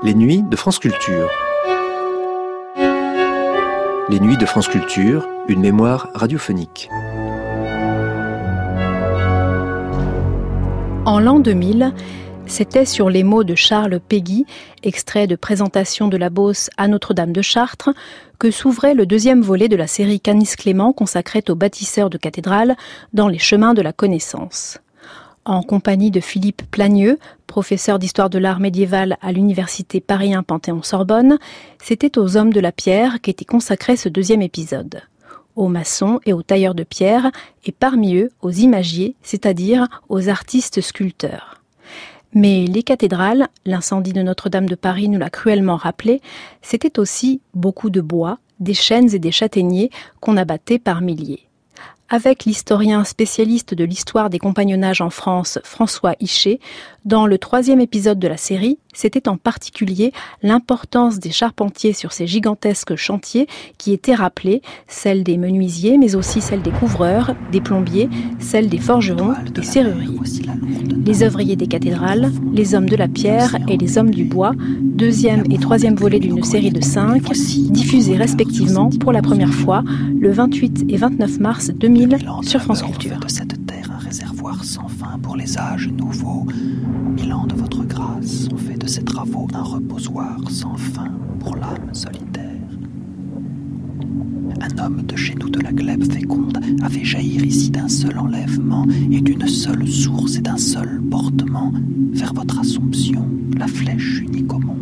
Les nuits de France Culture. Les nuits de France Culture, une mémoire radiophonique. En l'an 2000, c'était sur les mots de Charles Péguy, extrait de Présentation de la Beauce à Notre-Dame de Chartres, que s'ouvrait le deuxième volet de la série Canis Clément consacrée aux bâtisseurs de cathédrales dans les chemins de la connaissance. En compagnie de Philippe Plagneux, professeur d'histoire de l'art médiéval à l'université Paris 1 Panthéon-Sorbonne, c'était aux hommes de la pierre qu'était consacré ce deuxième épisode. Aux maçons et aux tailleurs de pierre, et parmi eux aux imagiers, c'est-à-dire aux artistes sculpteurs. Mais les cathédrales, l'incendie de Notre-Dame de Paris nous l'a cruellement rappelé, c'était aussi beaucoup de bois, des chênes et des châtaigniers qu'on abattait par milliers. Avec l'historien spécialiste de l'histoire des compagnonnages en France, François Hichet, dans le 3e épisode de la série, c'était en particulier l'importance des charpentiers sur ces gigantesques chantiers qui étaient rappelés, celle des menuisiers, mais aussi celle des couvreurs, des plombiers, celle des forgerons, des serruriers. Les œuvriers des cathédrales, les hommes de la pierre et les hommes du bois, 2e et 3e volet d'une série de 5, diffusés respectivement pour la première fois le 28 et 29 mars 2000 sur France Culture. De cette terre un réservoir sans fin pour les âges nouveaux. 1000 ans de votre grâce ont fait de ces travaux un reposoir sans fin pour l'âme solitaire. Un homme de chez nous de la glèbe féconde a fait jaillir ici d'un seul enlèvement et d'une seule source et d'un seul portement vers votre Assomption, la flèche unique au monde.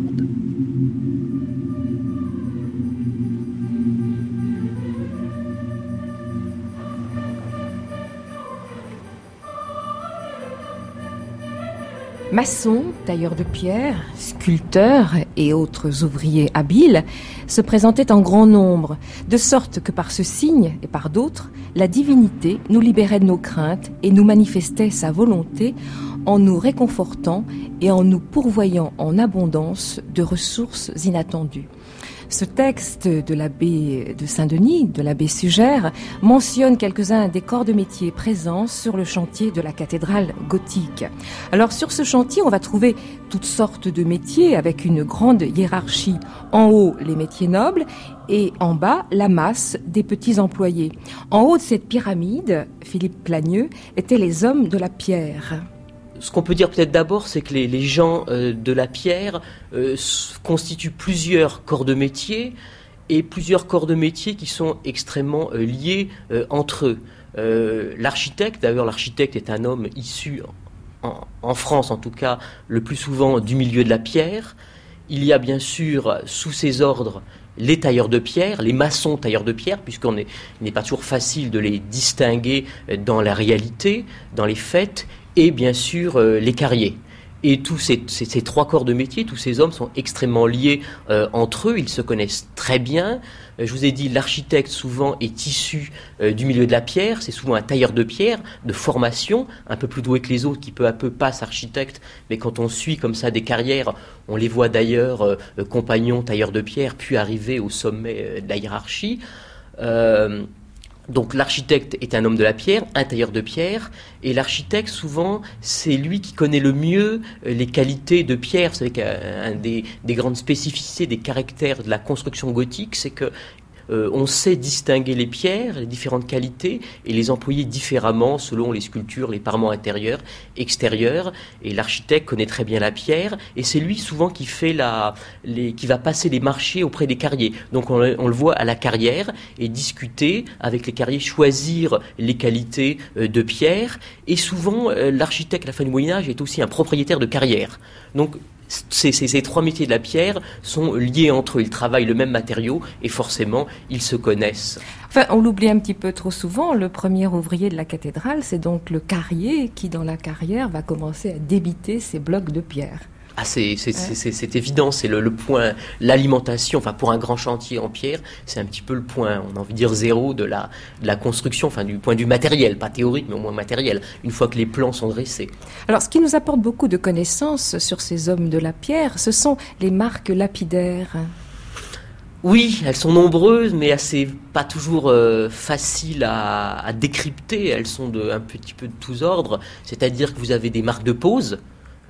Maçons, tailleurs de pierre, sculpteurs et autres ouvriers habiles se présentaient en grand nombre, de sorte que par ce signe et par d'autres, la divinité nous libérait de nos craintes et nous manifestait sa volonté en nous réconfortant et en nous pourvoyant en abondance de ressources inattendues. Ce texte de l'abbé de Saint-Denis, de l'abbé Sugère, mentionne quelques-uns des corps de métier présents sur le chantier de la cathédrale gothique. Alors sur ce chantier, on va trouver toutes sortes de métiers avec une grande hiérarchie. En haut, les métiers nobles et en bas, la masse des petits employés. En haut de cette pyramide, Philippe Plagneux, étaient les hommes de la pierre. Ce qu'on peut dire peut-être d'abord, c'est que les gens de la pierre constituent plusieurs corps de métier et plusieurs corps de métier qui sont extrêmement liés entre eux. L'architecte est un homme issu, en France en tout cas, le plus souvent du milieu de la pierre. Il y a bien sûr sous ses ordres les tailleurs de pierre, les maçons tailleurs de pierre, il n'est pas toujours facile de les distinguer dans la réalité, dans les faits, et bien sûr les carriers. Et tous ces trois corps de métier, tous ces hommes sont extrêmement liés entre eux, ils se connaissent très bien. Je vous ai dit, l'architecte souvent est issu du milieu de la pierre, c'est souvent un tailleur de pierre de formation, un peu plus doué que les autres qui peu à peu passent architecte, mais quand on suit comme ça des carrières, on les voit d'ailleurs compagnons tailleurs de pierre, puis arriver au sommet de la hiérarchie. Donc l'architecte est un homme de la pierre, un tailleur de pierre, et l'architecte souvent c'est lui qui connaît le mieux les qualités de pierre. Vous savez qu'un des grandes spécificités, des caractères de la construction gothique, c'est que on sait distinguer les pierres, les différentes qualités, et les employer différemment selon les sculptures, les parements intérieurs, extérieurs. Et l'architecte connaît très bien la pierre, et c'est lui souvent qui va passer les marchés auprès des carriers. Donc on le voit à la carrière et discuter avec les carriers, choisir les qualités de pierre. Et souvent l'architecte à la fin du Moyen-Âge est aussi un propriétaire de carrière. Donc ces trois métiers de la pierre sont liés entre eux, ils travaillent le même matériau et forcément ils se connaissent. Enfin, on l'oublie un petit peu trop souvent, le premier ouvrier de la cathédrale, c'est donc le carrier qui dans la carrière va commencer à débiter ses blocs de pierre. Ah, c'est évident, c'est le point, l'alimentation, enfin pour un grand chantier en pierre, c'est un petit peu le point, on a envie de dire zéro de la construction, enfin du point du matériel, pas théorique mais au moins matériel, une fois que les plans sont dressés. Alors ce qui nous apporte beaucoup de connaissances sur ces hommes de la pierre, ce sont les marques lapidaires. Oui, elles sont nombreuses, mais c'est pas toujours facile à décrypter, elles sont un petit peu de tous ordres, c'est-à-dire que vous avez des marques de pose.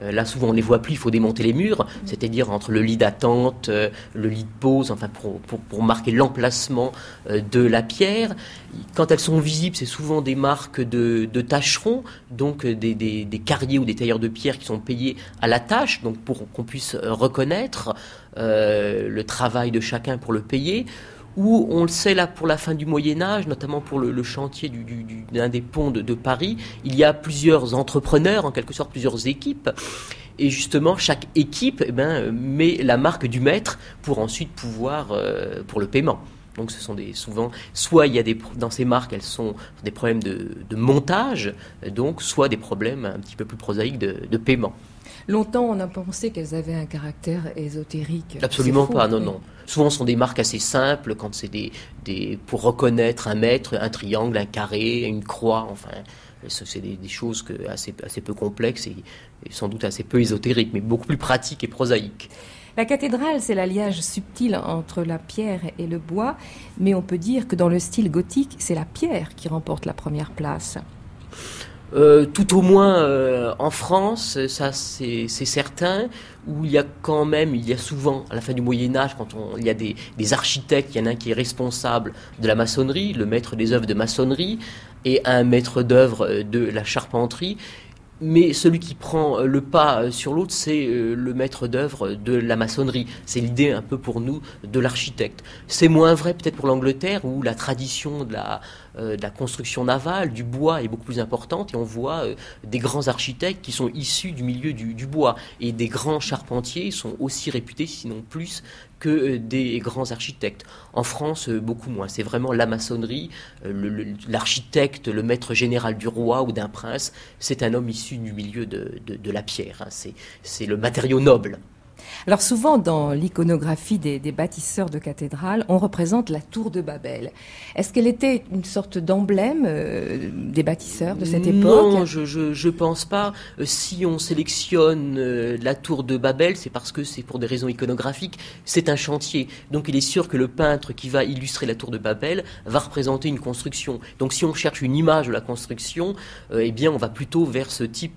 Là, souvent, on ne les voit plus, il faut démonter les murs, c'est-à-dire entre le lit d'attente, le lit de pose, enfin pour marquer l'emplacement de la pierre. Quand elles sont visibles, c'est souvent des marques de tâcherons, donc des carriers ou des tailleurs de pierre qui sont payés à la tâche, donc pour qu'on puisse reconnaître le travail de chacun pour le payer. Où on le sait là pour la fin du Moyen-Âge, notamment pour le chantier d'un des ponts de Paris, il y a plusieurs entrepreneurs, en quelque sorte plusieurs équipes, et justement chaque équipe met la marque du maître pour ensuite pouvoir, pour le paiement. Donc ce sont souvent, soit il y a dans ces marques, elles sont des problèmes de montage, donc soit des problèmes un petit peu plus prosaïques de paiement. Longtemps, on a pensé qu'elles avaient un caractère ésotérique. Absolument pas, non. Souvent, ce sont des marques assez simples, quand c'est pour reconnaître un maître, un triangle, un carré, une croix, enfin, c'est des choses assez peu complexes et sans doute assez peu ésotériques, mais beaucoup plus pratiques et prosaïques. La cathédrale, c'est l'alliage subtil entre la pierre et le bois, mais on peut dire que dans le style gothique, c'est la pierre qui remporte la première place. Tout au moins en France, ça c'est certain, où il y a souvent, à la fin du Moyen-Âge, quand il y a des architectes, il y en a un qui est responsable de la maçonnerie, le maître des œuvres de maçonnerie, et un maître d'œuvre de la charpenterie. Mais celui qui prend le pas sur l'autre, c'est le maître d'œuvre de la maçonnerie. C'est l'idée un peu pour nous de l'architecte. C'est moins vrai peut-être pour l'Angleterre, où la tradition de la construction navale, du bois est beaucoup plus importante, et on voit des grands architectes qui sont issus du milieu du bois. Et des grands charpentiers sont aussi réputés, sinon plus, que des grands architectes. En France, beaucoup moins. C'est vraiment la maçonnerie, l'architecte, le maître général du roi ou d'un prince, c'est un homme issu du milieu de la pierre. C'est le matériau noble. Alors souvent, dans l'iconographie des bâtisseurs de cathédrales, on représente la tour de Babel. Est-ce qu'elle était une sorte d'emblème des bâtisseurs de cette époque ? Non, je pense pas. Si on sélectionne la tour de Babel, c'est parce que c'est pour des raisons iconographiques. C'est un chantier. Donc il est sûr que le peintre qui va illustrer la tour de Babel va représenter une construction. Donc si on cherche une image de la construction, on va plutôt vers ce type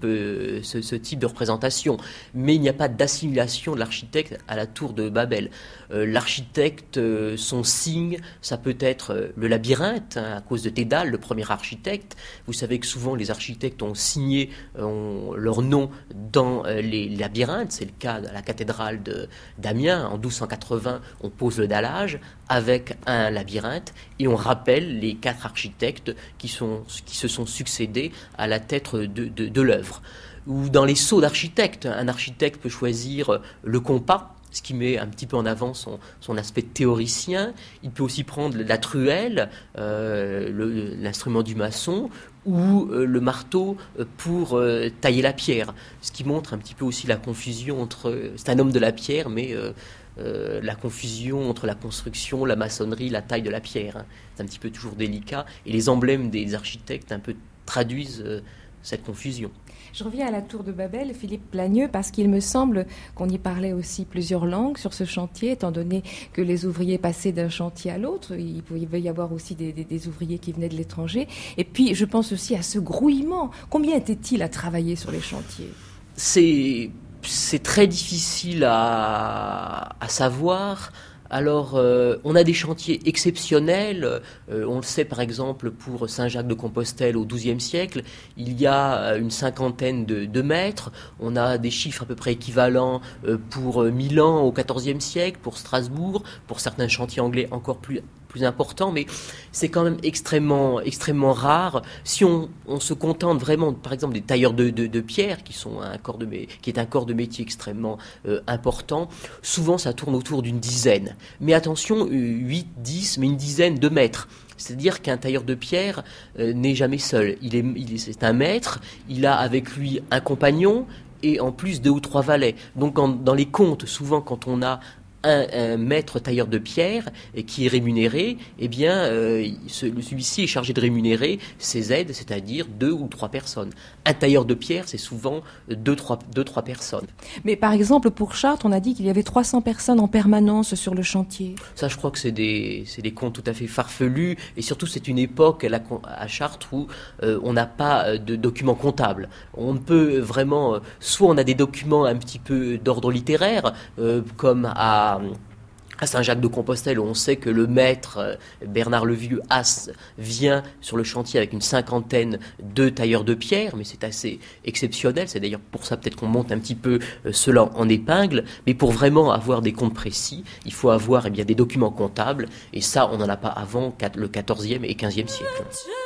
de représentation. Mais il n'y a pas d'assimilation de l'architecte à la tour de Babel. L'architecte, son signe, ça peut être le labyrinthe, à cause de Thédale, le premier architecte. Vous savez que souvent les architectes ont signé leur nom dans les labyrinthes. C'est le cas à la cathédrale d'Amiens. En 1280, on pose le dallage avec un labyrinthe et on rappelle les 4 architectes qui se sont succédés à la tête de l'œuvre. Ou dans les sceaux d'architectes, un architecte peut choisir le compas, ce qui met un petit peu en avant son aspect théoricien. Il peut aussi prendre la truelle, l'instrument du maçon, ou le marteau pour tailler la pierre. Ce qui montre un petit peu aussi la confusion entre... C'est un homme de la pierre, mais la confusion entre la construction, la maçonnerie, la taille de la pierre. C'est un petit peu toujours délicat. Et les emblèmes des architectes un peu traduisent cette confusion. Je reviens à la tour de Babel, Philippe Plagneux, parce qu'il me semble qu'on y parlait aussi plusieurs langues sur ce chantier, étant donné que les ouvriers passaient d'un chantier à l'autre. Il pouvait y avoir aussi des ouvriers qui venaient de l'étranger. Et puis, je pense aussi à ce grouillement. Combien était-il à travailler sur les chantiers ? C'est très difficile à savoir. Alors, on a des chantiers exceptionnels. On le sait par exemple pour Saint-Jacques-de-Compostelle au XIIe siècle. Il y a une 50aine de mètres. On a des chiffres à peu près équivalents pour Milan au XIVe siècle, pour Strasbourg, pour certains chantiers anglais encore plus important, mais c'est quand même extrêmement rare. Si on se contente vraiment, par exemple, des tailleurs de pierre, qui est un corps de métier extrêmement important, souvent ça tourne autour d'une dizaine. Mais attention, 8, 10, mais une dizaine de mètres. C'est-à-dire qu'un tailleur de pierre n'est jamais seul. C'est un maître, il a avec lui un compagnon et en plus 2 ou 3 valets. Donc dans les contes, souvent quand on a un maître tailleur de pierre qui est rémunéré, eh bien, celui-ci est chargé de rémunérer ses aides, c'est-à-dire 2 ou 3 personnes. Un tailleur de pierre, c'est souvent 2-3 personnes. Mais par exemple, pour Chartres, on a dit qu'il y avait 300 personnes en permanence sur le chantier. Ça, je crois que c'est des comptes tout à fait farfelus, et surtout, c'est une époque à Chartres où on n'a pas de documents comptables. On ne peut vraiment... soit on a des documents un petit peu d'ordre littéraire, comme à Saint-Jacques-de-Compostelle, où on sait que le maître Bernard Levieux As vient sur le chantier avec une 50aine de tailleurs de pierre, mais c'est assez exceptionnel. C'est d'ailleurs pour ça peut-être qu'on monte un petit peu cela en épingle. Mais pour vraiment avoir des comptes précis, il faut avoir bien des documents comptables. Et ça, on n'en a pas avant le XIVe et XVe siècle.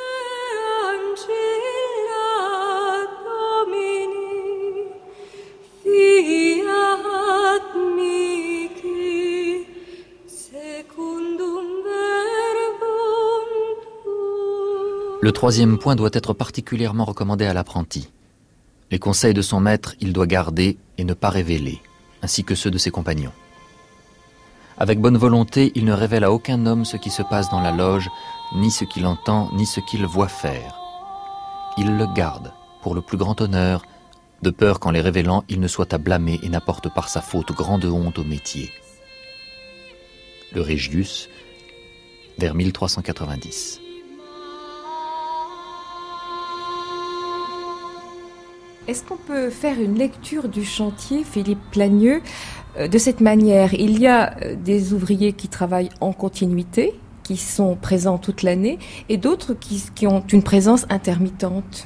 Le troisième point doit être particulièrement recommandé à l'apprenti. Les conseils de son maître, il doit garder et ne pas révéler, ainsi que ceux de ses compagnons. Avec bonne volonté, il ne révèle à aucun homme ce qui se passe dans la loge, ni ce qu'il entend, ni ce qu'il voit faire. Il le garde, pour le plus grand honneur, de peur qu'en les révélant, il ne soit à blâmer et n'apporte par sa faute grande honte au métier. Le Régius, vers 1390. Est-ce qu'on peut faire une lecture du chantier, Philippe Plagneux, de cette manière? Il y a des ouvriers qui travaillent en continuité, qui sont présents toute l'année, et d'autres qui ont une présence intermittente.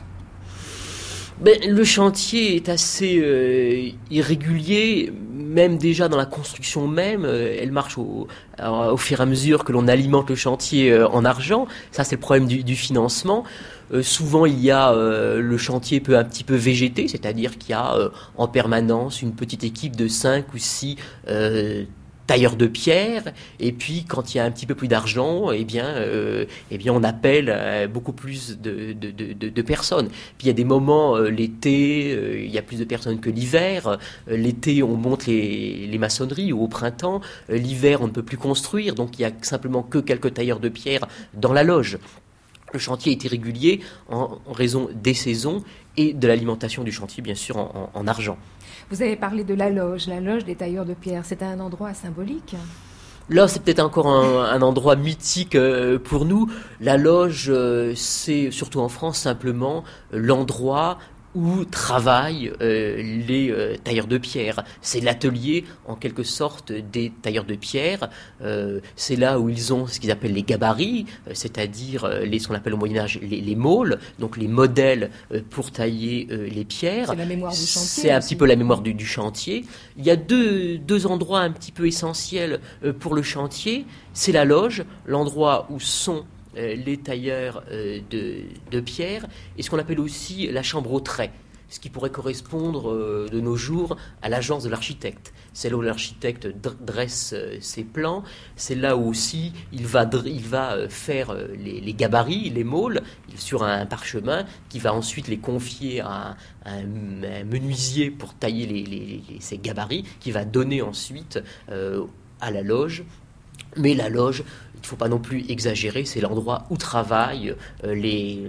Le chantier est assez irrégulier, même déjà dans la construction même. Elle marche au fur et à mesure que l'on alimente le chantier en argent. Ça, c'est le problème du financement. Souvent, il y a le chantier peut un petit peu végéter, c'est-à-dire qu'il y a en permanence une petite équipe de 5 ou 6 tailleurs de pierre, et puis quand il y a un petit peu plus d'argent, eh bien on appelle beaucoup plus de personnes. Puis il y a des moments, l'été, il y a plus de personnes que l'hiver. L'été, on monte les maçonneries, ou au printemps. L'hiver, on ne peut plus construire, donc il y a simplement que quelques tailleurs de pierre dans la loge. Le chantier est irrégulier en raison des saisons et de l'alimentation du chantier, bien sûr, en argent. Vous avez parlé de la loge des tailleurs de pierre. C'est un endroit symbolique. Là, c'est peut-être encore un endroit mythique pour nous. La loge, c'est, surtout en France, simplement l'endroit où travaillent les tailleurs de pierre. C'est l'atelier, en quelque sorte, des tailleurs de pierre. C'est là où ils ont ce qu'ils appellent les gabarits, c'est-à-dire ce qu'on appelle au Moyen-Âge les maules, donc les modèles pour tailler les pierres. C'est la mémoire du chantier. C'est un petit peu la mémoire du chantier. Il y a deux endroits un petit peu essentiels pour le chantier. C'est la loge, l'endroit où sont les tailleurs de pierre, et ce qu'on appelle aussi la chambre au trait, ce qui pourrait correspondre de nos jours à l'agence de l'architecte. C'est là où l'architecte dresse ses plans, c'est là où aussi il va faire les gabarits, les maules, sur un parchemin, qui va ensuite les confier à un menuisier pour tailler ces gabarits, qui va donner ensuite à la loge. Mais la loge, il ne faut pas non plus exagérer, c'est l'endroit où travaillent les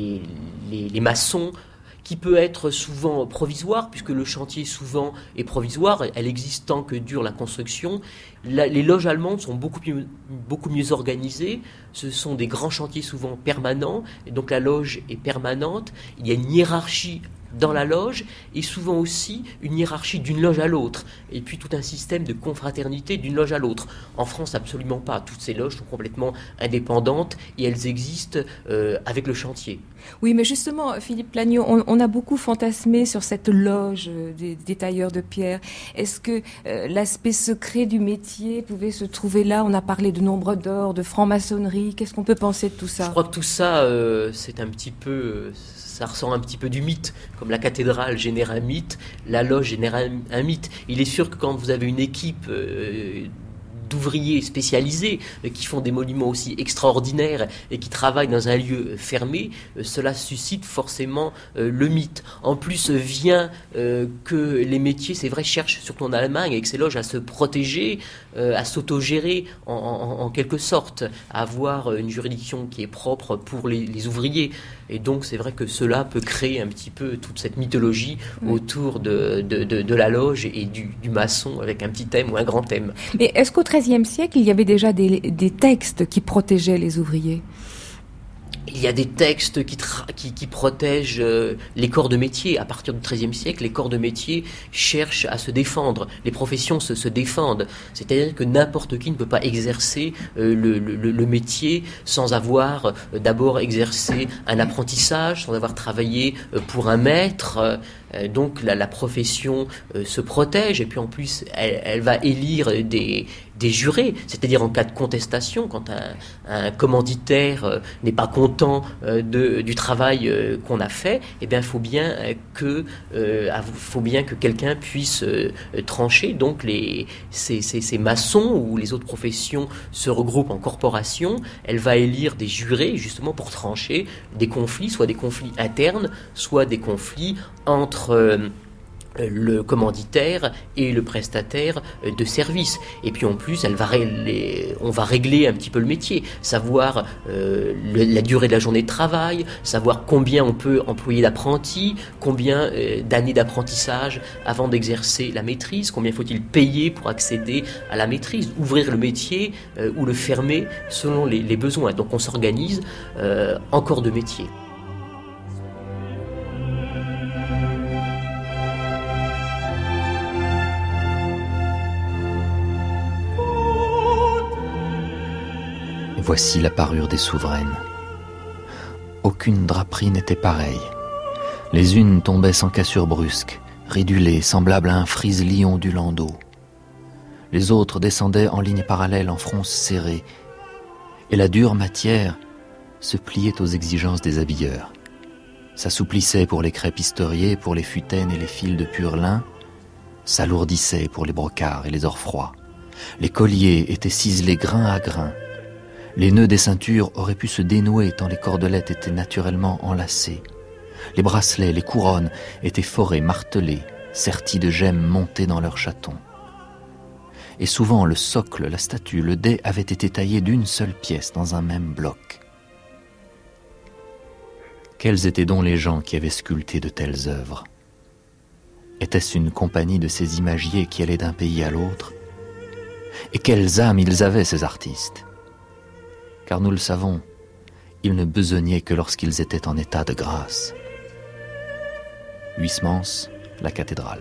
maçons, qui peut être souvent provisoire, puisque le chantier souvent est provisoire, elle existe tant que dure la construction. Les loges allemandes sont beaucoup mieux organisées, ce sont des grands chantiers souvent permanents, et donc la loge est permanente, il y a une hiérarchie dans la loge, et souvent aussi une hiérarchie d'une loge à l'autre, et puis tout un système de confraternité d'une loge à l'autre. En France, absolument pas. Toutes ces loges sont complètement indépendantes, et elles existent avec le chantier. Oui, mais justement, Philippe Plagneux, on a beaucoup fantasmé sur cette loge des tailleurs de pierre. Est-ce que l'aspect secret du métier pouvait se trouver là? On a parlé de nombre d'or, de franc-maçonnerie. Qu'est-ce qu'on peut penser de tout ça? Je crois que tout ça, c'est un petit peu... ça ressent un petit peu du mythe. Comme la cathédrale génère un mythe, la loge génère un mythe. Il est sûr que quand vous avez une équipe d'ouvriers spécialisés qui font des monuments aussi extraordinaires et qui travaillent dans un lieu fermé, cela suscite forcément le mythe. En plus vient que les métiers, c'est vrai, cherchent surtout en Allemagne avec ces loges à se protéger, à s'autogérer en quelque sorte, à avoir une juridiction qui est propre pour les ouvriers. Et donc c'est vrai que cela peut créer un petit peu toute cette mythologie autour de la loge et du maçon avec un petit thème ou un grand thème. Mais est-ce qu'au XIIIe siècle, il y avait déjà des textes qui protégeaient les ouvriers ? Il y a des textes qui protègent les corps de métier. À partir du XIIIe siècle, les corps de métier cherchent à se défendre. Les professions se défendent. C'est-à-dire que n'importe qui ne peut pas exercer le métier sans avoir d'abord exercé un apprentissage, sans avoir travaillé pour un maître. Donc la profession se protège et puis en plus elle va élire des jurés, c'est-à-dire en cas de contestation, quand un commanditaire n'est pas content du travail qu'on a fait, eh bien il faut bien que quelqu'un puisse trancher. Donc ces maçons ou les autres professions se regroupent en corporation. Elle va élire des jurés justement pour trancher des conflits, soit des conflits internes, soit des conflits entre le commanditaire et le prestataire de service. Et puis en plus, on va régler un petit peu le métier, savoir la durée de la journée de travail, savoir combien on peut employer d'apprentis, combien d'années d'apprentissage avant d'exercer la maîtrise, combien faut-il payer pour accéder à la maîtrise, ouvrir le métier ou le fermer selon les besoins. Donc on s'organise en corps de métier. Voici la parure des souveraines. Aucune draperie n'était pareille. Les unes tombaient sans cassure brusque, ridulées, semblables à un frise-lit ondulant d'eau. Les autres descendaient en ligne parallèle, en fronce serrée. Et la dure matière se pliait aux exigences des habilleurs. S'assouplissait pour les crêpes historiées, pour les futaines et les fils de pur lin, s'alourdissait pour les brocarts et les ors froids. Les colliers étaient ciselés grain à grain. Les nœuds des ceintures auraient pu se dénouer tant les cordelettes étaient naturellement enlacées. Les bracelets, les couronnes étaient forés, martelés, sertis de gemmes montées dans leurs chatons. Et souvent le socle, la statue, le dais avaient été taillés d'une seule pièce dans un même bloc. Quels étaient donc les gens qui avaient sculpté de telles œuvres ? Était-ce une compagnie de ces imagiers qui allaient d'un pays à l'autre ? Et quelles âmes ils avaient, ces artistes ? Car nous le savons, ils ne besognaient que lorsqu'ils étaient en état de grâce. Huysmans, la cathédrale.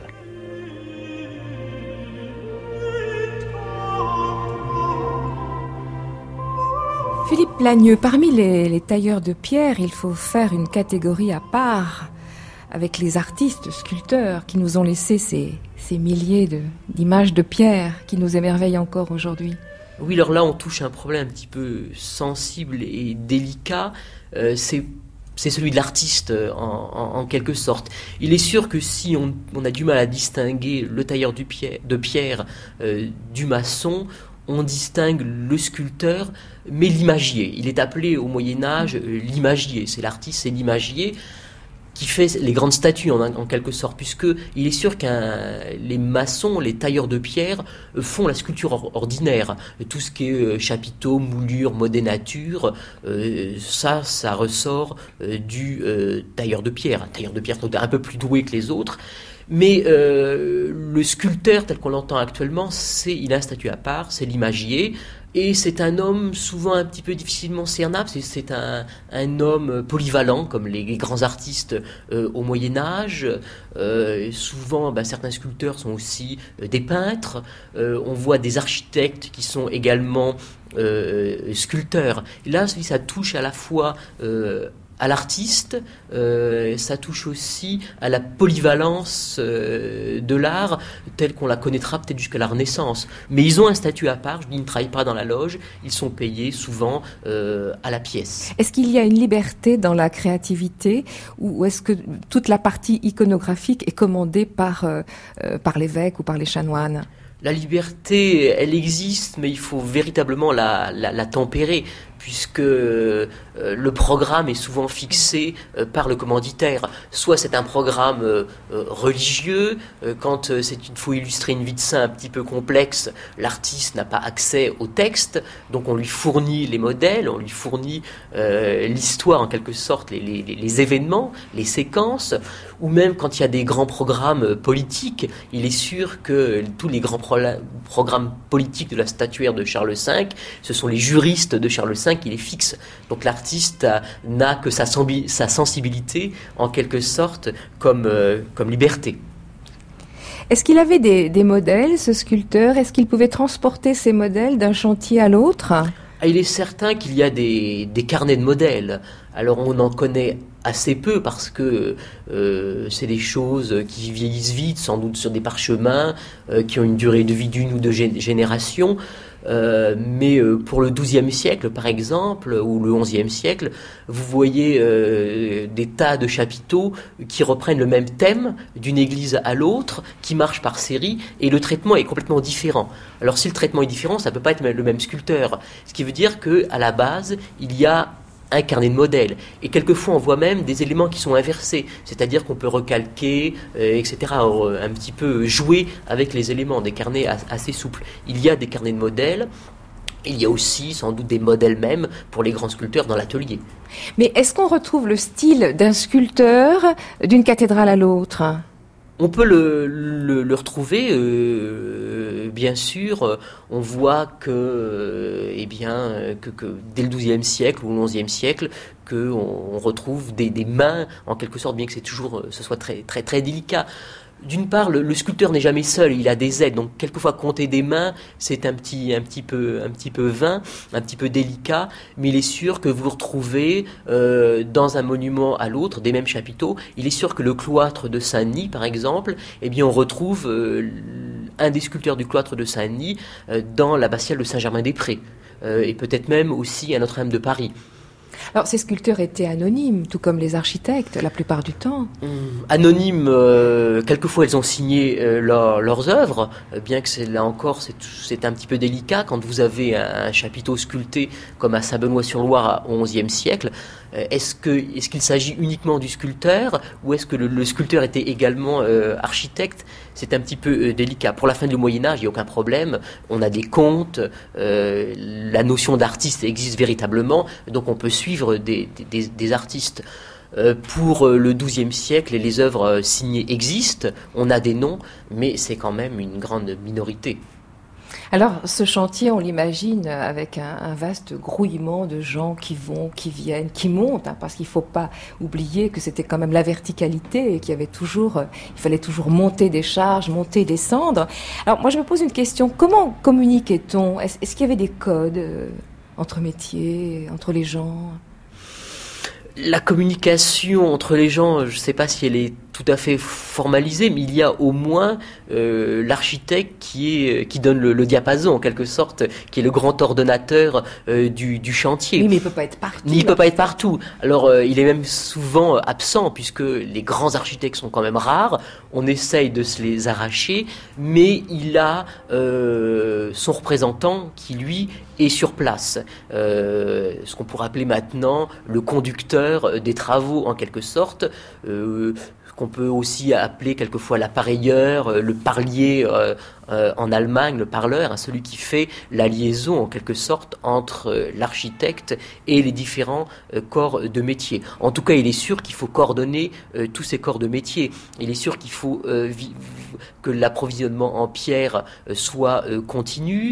Philippe Plagneux, parmi les tailleurs de pierre, il faut faire une catégorie à part avec les artistes, sculpteurs qui nous ont laissé ces milliers d'images de pierre qui nous émerveillent encore aujourd'hui. Oui, alors là, on touche à un problème un petit peu sensible et délicat. C'est celui de l'artiste, en quelque sorte. Il est sûr que si on a du mal à distinguer le tailleur de pierre du maçon, on distingue le sculpteur, mais l'imagier. Il est appelé au Moyen-Âge l'imagier. C'est l'artiste, c'est l'imagier qui fait les grandes statues en quelque sorte, puisque il est sûr que les maçons, les tailleurs de pierre font la sculpture ordinaire. Tout ce qui est chapiteaux, moulures, modénature, ça ressort du tailleur de pierre. Un tailleur de pierre un peu plus doué que les autres. Mais le sculpteur, tel qu'on l'entend actuellement, il a un statut à part, c'est l'imagier. Et c'est un homme souvent un petit peu difficilement cernable, c'est un homme polyvalent, comme les grands artistes au Moyen-Âge. Souvent, certains sculpteurs sont aussi des peintres. On voit des architectes qui sont également sculpteurs. Et là, ça touche à la fois à l'artiste, ça touche aussi à la polyvalence de l'art telle qu'on la connaîtra peut-être jusqu'à la Renaissance. Mais ils ont un statut à part, ils ne travaillent pas dans la loge, ils sont payés souvent à la pièce. Est-ce qu'il y a une liberté dans la créativité ou est-ce que toute la partie iconographique est commandée par l'évêque ou par les chanoines ? La liberté, elle existe, mais il faut véritablement la tempérer, puisque le programme est souvent fixé par le commanditaire. Soit c'est un programme religieux, quand il faut illustrer une vie de saint un petit peu complexe, l'artiste n'a pas accès au texte, donc on lui fournit les modèles, on lui fournit l'histoire en quelque sorte, les événements, les séquences, ou même quand il y a des grands programmes politiques, il est sûr que tous les grands programmes politiques de la statuaire de Charles V, ce sont les juristes de Charles V qui les fixent. Donc l'artiste n'a que sa sensibilité, en quelque sorte, comme liberté. Est-ce qu'il avait des modèles, ce sculpteur ? Est-ce qu'il pouvait transporter ces modèles d'un chantier à l'autre ? Il est certain qu'il y a des carnets de modèles. Alors on en connaît assez peu parce que c'est des choses qui vieillissent vite, sans doute sur des parchemins qui ont une durée de vie d'une ou deux générations. Mais pour le XIIe siècle, par exemple, ou le XIe siècle, vous voyez des tas de chapiteaux qui reprennent le même thème d'une église à l'autre, qui marchent par série, et le traitement est complètement différent. Alors si le traitement est différent, ça ne peut pas être le même sculpteur. Ce qui veut dire qu'à la base, il y a un carnet de modèles. Et quelquefois, on voit même des éléments qui sont inversés, c'est-à-dire qu'on peut recalquer, etc., un petit peu jouer avec les éléments, des carnets assez souples. Il y a des carnets de modèles, il y a aussi sans doute des modèles même pour les grands sculpteurs dans l'atelier. Mais est-ce qu'on retrouve le style d'un sculpteur d'une cathédrale à l'autre ? On peut le retrouver, bien sûr. On voit que dès le XIIe siècle ou le XIe siècle, qu'on retrouve des mains, en quelque sorte, bien que ce soit très, très, très délicat. D'une part, le sculpteur n'est jamais seul, il a des aides, donc quelquefois compter des mains, c'est un petit peu vain, un petit peu délicat, mais il est sûr que vous retrouvez dans un monument à l'autre des mêmes chapiteaux. Il est sûr que le cloître de Saint-Denis, par exemple, eh bien on retrouve un des sculpteurs du cloître de Saint-Denis dans l'abbatiale de Saint-Germain-des-Prés, et peut-être même aussi à Notre-Dame de Paris. Alors, ces sculpteurs étaient anonymes, tout comme les architectes, la plupart du temps. Anonymes, quelquefois elles ont signé leurs œuvres, bien que là encore c'est un petit peu délicat quand vous avez un chapiteau sculpté comme à Saint-Benoît-sur-Loire au XIe siècle. Est-ce qu'il s'agit uniquement du sculpteur ou est-ce que le sculpteur était également architecte ? C'est un petit peu délicat. Pour la fin du Moyen-Âge, il n'y a aucun problème. On a des comptes, la notion d'artiste existe véritablement, donc on peut suivre des artistes. Pour le XIIe siècle, les œuvres signées existent, on a des noms, mais c'est quand même une grande minorité. Alors, ce chantier, on l'imagine avec un vaste grouillement de gens qui vont, qui viennent, qui montent, parce qu'il ne faut pas oublier que c'était quand même la verticalité et qu'il y avait il fallait toujours monter des charges, monter, descendre. Alors, moi, je me pose une question. Comment communiquait-on ? Est-ce qu'il y avait des codes entre métiers, entre les gens ? La communication entre les gens, je ne sais pas si elle est tout à fait formalisée, mais il y a au moins l'architecte qui donne le diapason, en quelque sorte, qui est le grand ordonnateur du chantier. Oui, mais il ne peut pas être partout. Il ne peut pas être partout. Alors, il est même souvent absent, puisque les grands architectes sont quand même rares. On essaye de se les arracher, mais il a son représentant qui, lui, est sur place. Ce qu'on pourrait appeler maintenant le conducteur des travaux, en quelque sorte, qu'on peut aussi appeler quelquefois l'appareilleur, le parlier en Allemagne, le parleur, celui qui fait la liaison en quelque sorte entre l'architecte et les différents corps de métier. En tout cas, il est sûr qu'il faut coordonner tous ces corps de métier. Il est sûr qu'il faut que l'approvisionnement en pierre soit continu.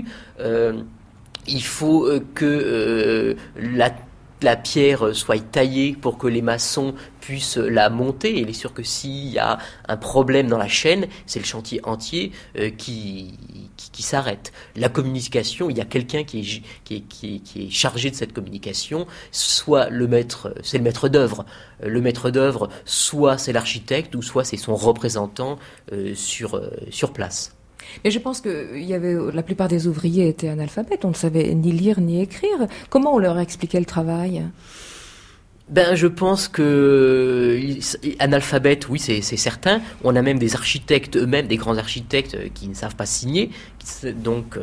Il faut que la pierre soit taillée pour que les maçons puissent la monter. Il est sûr que s'il y a un problème dans la chaîne, c'est le chantier entier qui s'arrête. La communication, il y a quelqu'un qui est chargé de cette communication, soit c'est le maître d'œuvre. Le maître d'œuvre, soit c'est l'architecte, ou soit c'est son représentant sur place. Mais je pense que la plupart des ouvriers étaient analphabètes, on ne savait ni lire ni écrire. Comment on leur expliquait le travail ? Je pense que analphabète, oui, c'est certain. On a même des architectes eux-mêmes, des grands architectes qui ne savent pas signer. Donc,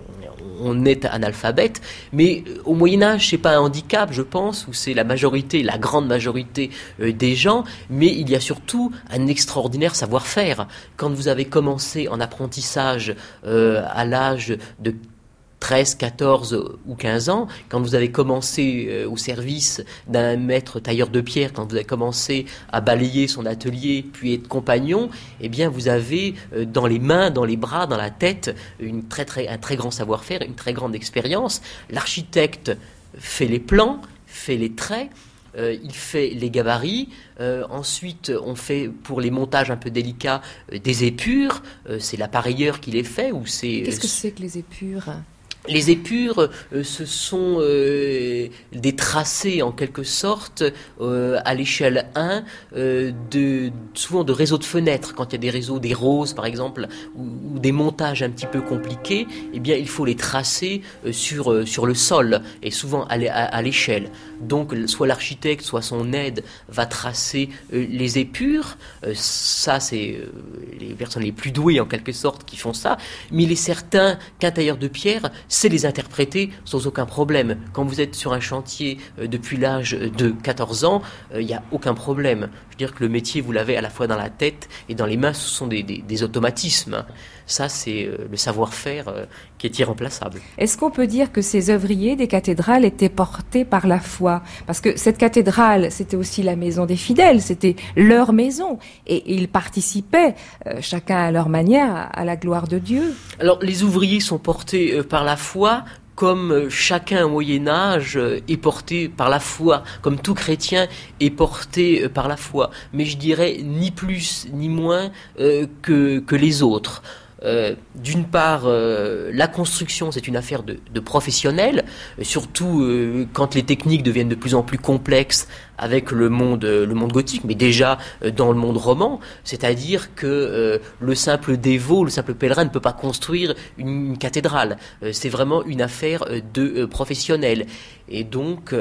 on est analphabète. Mais au Moyen-Âge, c'est pas un handicap, je pense, où c'est la grande majorité des gens. Mais il y a surtout un extraordinaire savoir-faire. Quand vous avez commencé en apprentissage à l'âge de 13, 14 ou 15 ans, quand vous avez commencé au service d'un maître tailleur de pierre, quand vous avez commencé à balayer son atelier, puis être compagnon, eh bien vous avez dans les mains, dans les bras, dans la tête, un très grand savoir-faire, une très grande expérience. L'architecte fait les plans, fait les traits, il fait les gabarits, ensuite on fait pour les montages un peu délicats des épures, c'est l'appareilleur qui les fait. Qu'est-ce que c'est que les épures ? Les épures, ce sont des tracés en quelque sorte à l'échelle 1 souvent de réseaux de fenêtres. Quand il y a des réseaux, des roses par exemple, ou des montages un petit peu compliqués, eh bien il faut les tracer sur le sol et souvent à l'échelle. Donc soit l'architecte, soit son aide va tracer les épures. Ça c'est les personnes les plus douées en quelque sorte qui font ça. Mais il est certain qu'un tailleur de pierre c'est les interpréter sans aucun problème. Quand vous êtes sur un chantier depuis l'âge de 14 ans, il n'y a aucun problème. Je veux dire que le métier, vous l'avez à la fois dans la tête et dans les mains, ce sont des automatismes. Ça, c'est le savoir-faire qui est irremplaçable. Est-ce qu'on peut dire que ces œuvriers des cathédrales étaient portés par la foi ? Parce que cette cathédrale, c'était aussi la maison des fidèles, c'était leur maison. Et ils participaient, chacun à leur manière, à la gloire de Dieu. Alors, les ouvriers sont portés par la foi, comme chacun au Moyen-Âge est porté par la foi, comme tout chrétien est porté par la foi. Mais je dirais ni plus ni moins que les autres. D'une part, la construction, c'est une affaire de professionnels, surtout quand les techniques deviennent de plus en plus complexes avec le monde gothique, mais déjà dans le monde roman, c'est-à-dire que le simple dévot, le simple pèlerin ne peut pas construire une cathédrale. C'est vraiment une affaire de professionnels. Et donc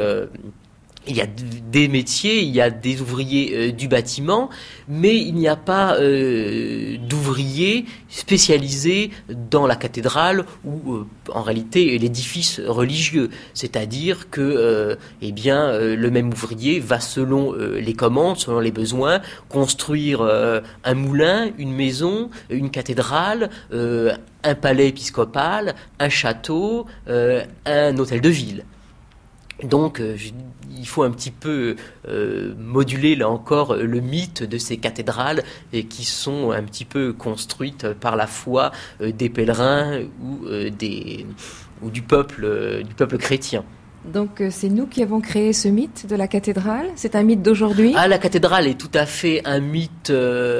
il y a des métiers, il y a des ouvriers du bâtiment, mais il n'y a pas d'ouvriers spécialisés dans la cathédrale ou en réalité l'édifice religieux. C'est-à-dire que le même ouvrier va selon les commandes, selon les besoins, construire un moulin, une maison, une cathédrale, un palais épiscopal, un château, un hôtel de ville. Donc il faut un petit peu moduler là encore le mythe de ces cathédrales qui sont un petit peu construites par la foi des pèlerins ou du peuple chrétien. Donc c'est nous qui avons créé ce mythe de la cathédrale ? C'est un mythe d'aujourd'hui ? La cathédrale est tout à fait un mythe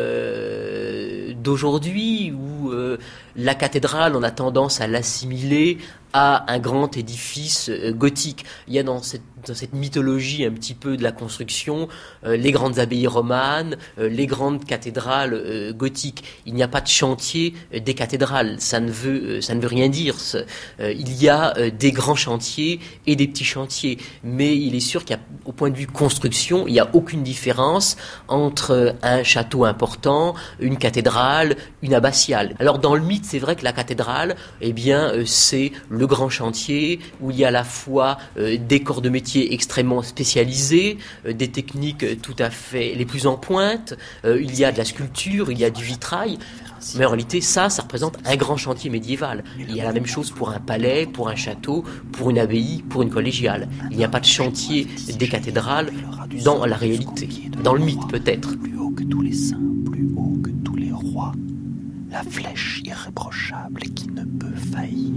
d'aujourd'hui où la cathédrale, on a tendance à l'assimiler à un grand édifice gothique. Il y a dans cette mythologie un petit peu de la construction, les grandes abbayes romanes, les grandes cathédrales gothiques. Il n'y a pas de chantier des cathédrales, ça ne veut rien dire. Il y a des grands chantiers et des petits chantiers, mais il est sûr qu'au point de vue construction, il n'y a aucune différence entre un château important, une cathédrale, une abbatiale. Alors dans le mythe, c'est vrai que la cathédrale, c'est le grand chantier où il y a à la fois des corps de métier extrêmement spécialisés, des techniques tout à fait les plus en pointe, il y a de la sculpture, il y a du vitrail, mais en réalité ça représente un grand chantier médiéval. Il y a la même chose pour un palais, pour un château, pour une abbaye, pour une collégiale. Il n'y a pas de chantier des cathédrales dans la réalité, dans le mythe peut-être. Plus haut que tous les saints, plus haut que tous les rois, la flèche irréprochable qui ne peut faillir.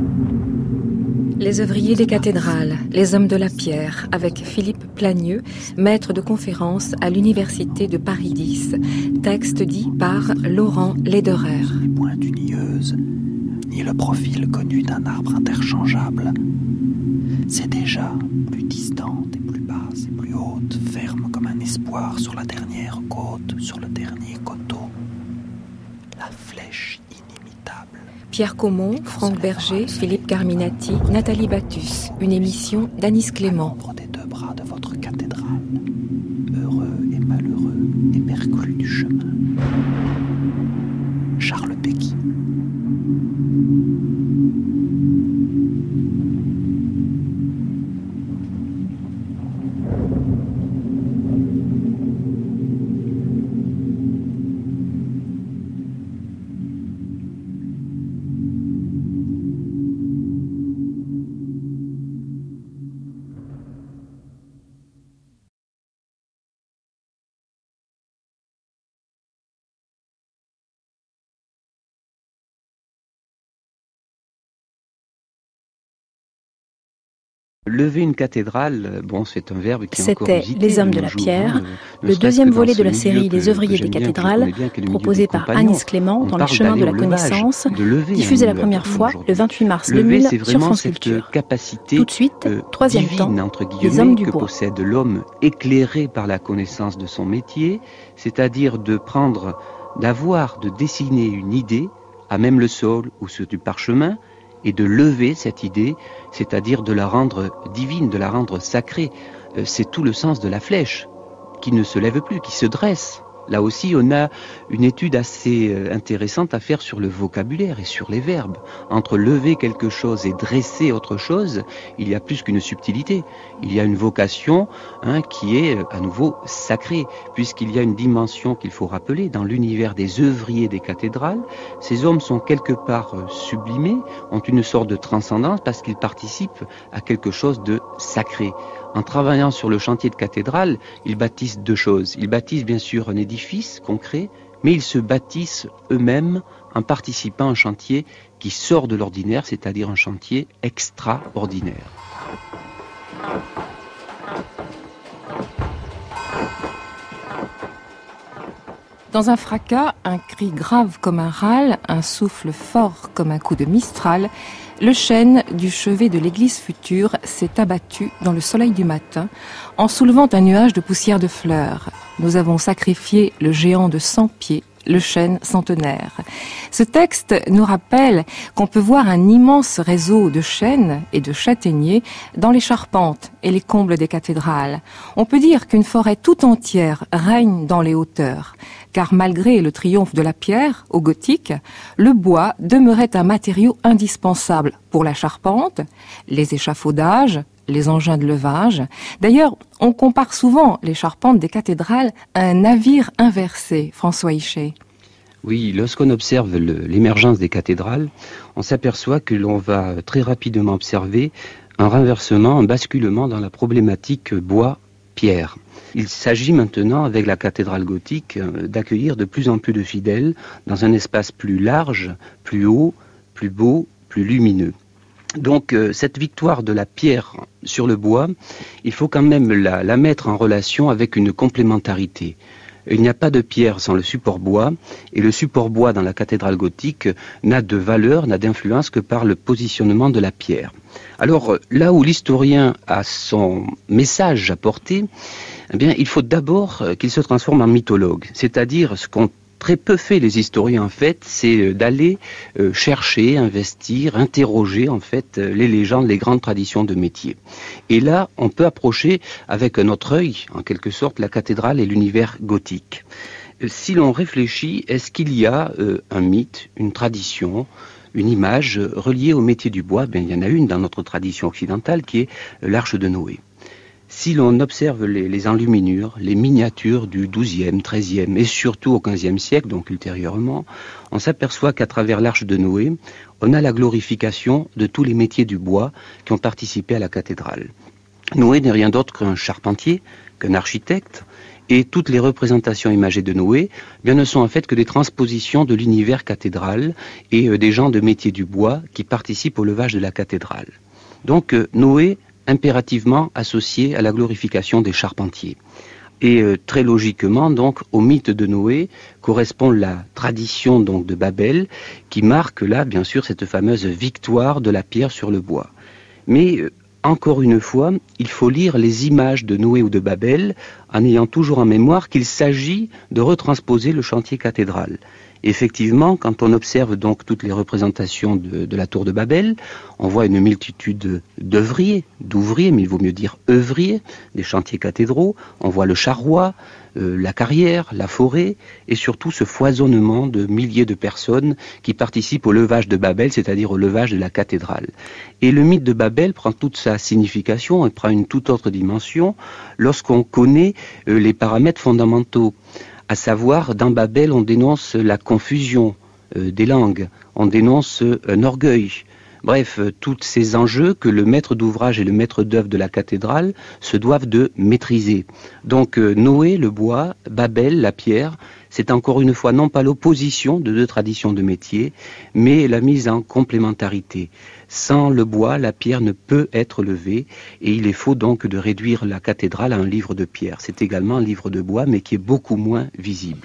Les œuvriers des cathédrales, les hommes de la pierre, avec Philippe Plagneux, maître de conférence à l'université de Paris X. Texte dit par Laurent Lederer. Les points d'une nieuse, ni le profil connu d'un arbre interchangeable. C'est déjà plus distante et plus basse et plus haute, ferme comme un espoir sur la dernière côte, sur le dernier coteau. La flèche inimitable. Pierre Caumont, Franck Berger, Philippe Carminati, Nathalie Battus. Une émission d'Anis Clément. Des deux bras de votre cathédrale. Lever une cathédrale, bon, c'est un verbe qui est encore C'était usité Les Hommes de la Pierre, le deuxième volet de la série Les Œuvriers des cathédrales, proposé par Anis Clément dans Les Chemins de la Connaissance, diffusé la première fois le 28 mars 2000 sur France Culture. Tout de suite, troisième temps, Les Hommes du que Bois. possède l'homme éclairé par la connaissance de son métier, c'est-à-dire de dessiner une idée, à même le sol ou sur du parchemin, et de lever cette idée, c'est-à-dire de la rendre divine, de la rendre sacrée. C'est tout le sens de la flèche, qui ne se lève plus, qui se dresse. Là aussi, on a une étude assez intéressante à faire sur le vocabulaire et sur les verbes. Entre lever quelque chose et dresser autre chose, il y a plus qu'une subtilité. Il y a une vocation qui est à nouveau sacrée, puisqu'il y a une dimension qu'il faut rappeler. Dans l'univers des œuvriers des cathédrales, ces hommes sont quelque part sublimés, ont une sorte de transcendance parce qu'ils participent à quelque chose de sacré. En travaillant sur le chantier de cathédrale, ils bâtissent deux choses. Ils bâtissent bien sûr un édifice concret, mais ils se bâtissent eux-mêmes en participant à un chantier qui sort de l'ordinaire, c'est-à-dire un chantier extraordinaire. Dans un fracas, un cri grave comme un râle, un souffle fort comme un coup de mistral, le chêne du chevet de l'église future s'est abattu dans le soleil du matin en soulevant un nuage de poussière de fleurs. Nous avons sacrifié le géant de 100 pieds, le chêne centenaire. Ce texte nous rappelle qu'on peut voir un immense réseau de chênes et de châtaigniers dans les charpentes et les combles des cathédrales. On peut dire qu'une forêt tout entière règne dans les hauteurs, car malgré le triomphe de la pierre au gothique, le bois demeurait un matériau indispensable pour la charpente, les échafaudages, les engins de levage. D'ailleurs, on compare souvent les charpentes des cathédrales à un navire inversé, François Hichet. Oui, lorsqu'on observe l'émergence des cathédrales, on s'aperçoit que l'on va très rapidement observer un renversement, un basculement dans la problématique bois-pierre. Il s'agit maintenant, avec la cathédrale gothique, d'accueillir de plus en plus de fidèles dans un espace plus large, plus haut, plus beau, plus lumineux. Donc cette victoire de la pierre sur le bois, il faut quand même la mettre en relation avec une complémentarité. Il n'y a pas de pierre sans le support bois, et le support bois dans la cathédrale gothique n'a de valeur, n'a d'influence que par le positionnement de la pierre. Alors là où l'historien a son message à porter, eh bien, il faut d'abord qu'il se transforme en mythologue, c'est-à-dire ce qu'ont très peu fait les historiens en fait, c'est d'aller chercher, investir, interroger en fait les légendes, les grandes traditions de métier. Et là, on peut approcher avec un autre œil, en quelque sorte, la cathédrale et l'univers gothique. Si l'on réfléchit, est-ce qu'il y a un mythe, une tradition, une image reliée au métier du bois? Bien, il y en a une dans notre tradition occidentale qui est l'Arche de Noé. Si l'on observe les enluminures, les miniatures du XIIe, XIIIe et surtout au XVe siècle, donc ultérieurement, on s'aperçoit qu'à travers l'Arche de Noé, on a la glorification de tous les métiers du bois qui ont participé à la cathédrale. Noé n'est rien d'autre qu'un charpentier, qu'un architecte, et toutes les représentations imagées de Noé bien, ne sont en fait que des transpositions de l'univers cathédral et des gens de métier du bois qui participent au levage de la cathédrale. Donc Noé impérativement associé à la glorification des charpentiers. Et très logiquement, donc, au mythe de Noé correspond la tradition donc de Babel, qui marque là, bien sûr, cette fameuse victoire de la pierre sur le bois. Mais encore une fois, il faut lire les images de Noé ou de Babel en ayant toujours en mémoire qu'il s'agit de retransposer le chantier cathédral. Effectivement, quand on observe donc toutes les représentations de la tour de Babel, on voit une multitude d'ouvriers, mais il vaut mieux dire œuvriers, des chantiers cathédraux. On voit le charroi, la carrière, la forêt, et surtout ce foisonnement de milliers de personnes qui participent au levage de Babel, c'est-à-dire au levage de la cathédrale. Et le mythe de Babel prend toute sa signification et prend une toute autre dimension lorsqu'on connaît les paramètres fondamentaux. À savoir, dans Babel, on dénonce la confusion des langues, on dénonce un orgueil, Bref, tous ces enjeux que le maître d'ouvrage et le maître d'œuvre de la cathédrale se doivent de maîtriser. Donc Noé, le bois, Babel, la pierre, c'est encore une fois non pas l'opposition de deux traditions de métier, mais la mise en complémentarité. Sans le bois, la pierre ne peut être levée, et il est faux donc de réduire la cathédrale à un livre de pierre. C'est également un livre de bois, mais qui est beaucoup moins visible.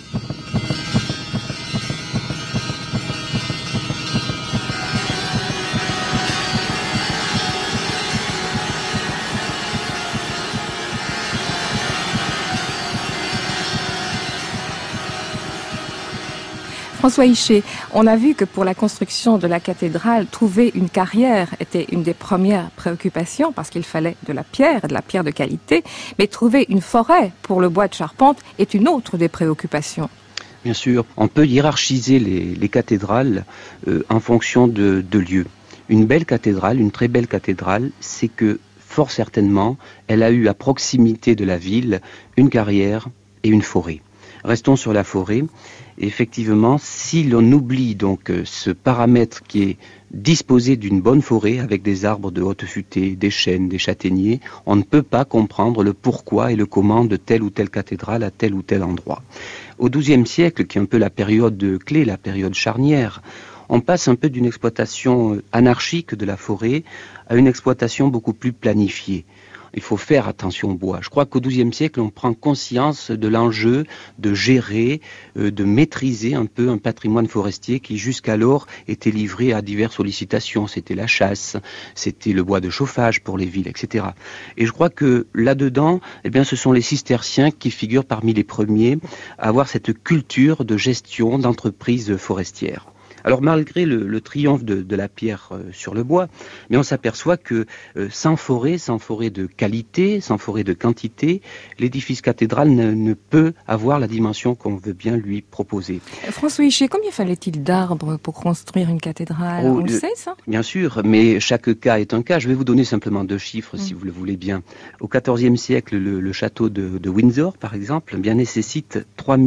François Hichet, on a vu que pour la construction de la cathédrale, trouver une carrière était une des premières préoccupations parce qu'il fallait de la pierre de qualité, mais trouver une forêt pour le bois de charpente est une autre des préoccupations. Bien sûr, on peut hiérarchiser les cathédrales en fonction de lieux. Une belle cathédrale, une très belle cathédrale, c'est que fort certainement, elle a eu à proximité de la ville une carrière et une forêt. Restons sur la forêt. Effectivement, si l'on oublie donc ce paramètre qui est disposé d'une bonne forêt avec des arbres de haute futée, des chênes, des châtaigniers, on ne peut pas comprendre le pourquoi et le comment de telle ou telle cathédrale à tel ou tel endroit. Au XIIe siècle, qui est un peu la période clé, la période charnière, on passe un peu d'une exploitation anarchique de la forêt à une exploitation beaucoup plus planifiée. Il faut faire attention au bois. Je crois qu'au XIIe siècle, on prend conscience de l'enjeu de gérer, de maîtriser un peu un patrimoine forestier qui jusqu'alors était livré à diverses sollicitations. C'était la chasse, c'était le bois de chauffage pour les villes, etc. Et je crois que là-dedans, eh bien, ce sont les cisterciens qui figurent parmi les premiers à avoir cette culture de gestion d'entreprises forestières. Alors malgré le triomphe de la pierre sur le bois, mais on s'aperçoit que sans forêt de qualité, sans forêt de quantité, l'édifice cathédral ne peut avoir la dimension qu'on veut bien lui proposer. François Hichet, combien fallait-il d'arbres pour construire une cathédrale ? On le sait ça ? Bien sûr, mais chaque cas est un cas. Je vais vous donner simplement 2 chiffres si vous le voulez bien. Au XIVe siècle, le château de Windsor, par exemple, eh bien, nécessite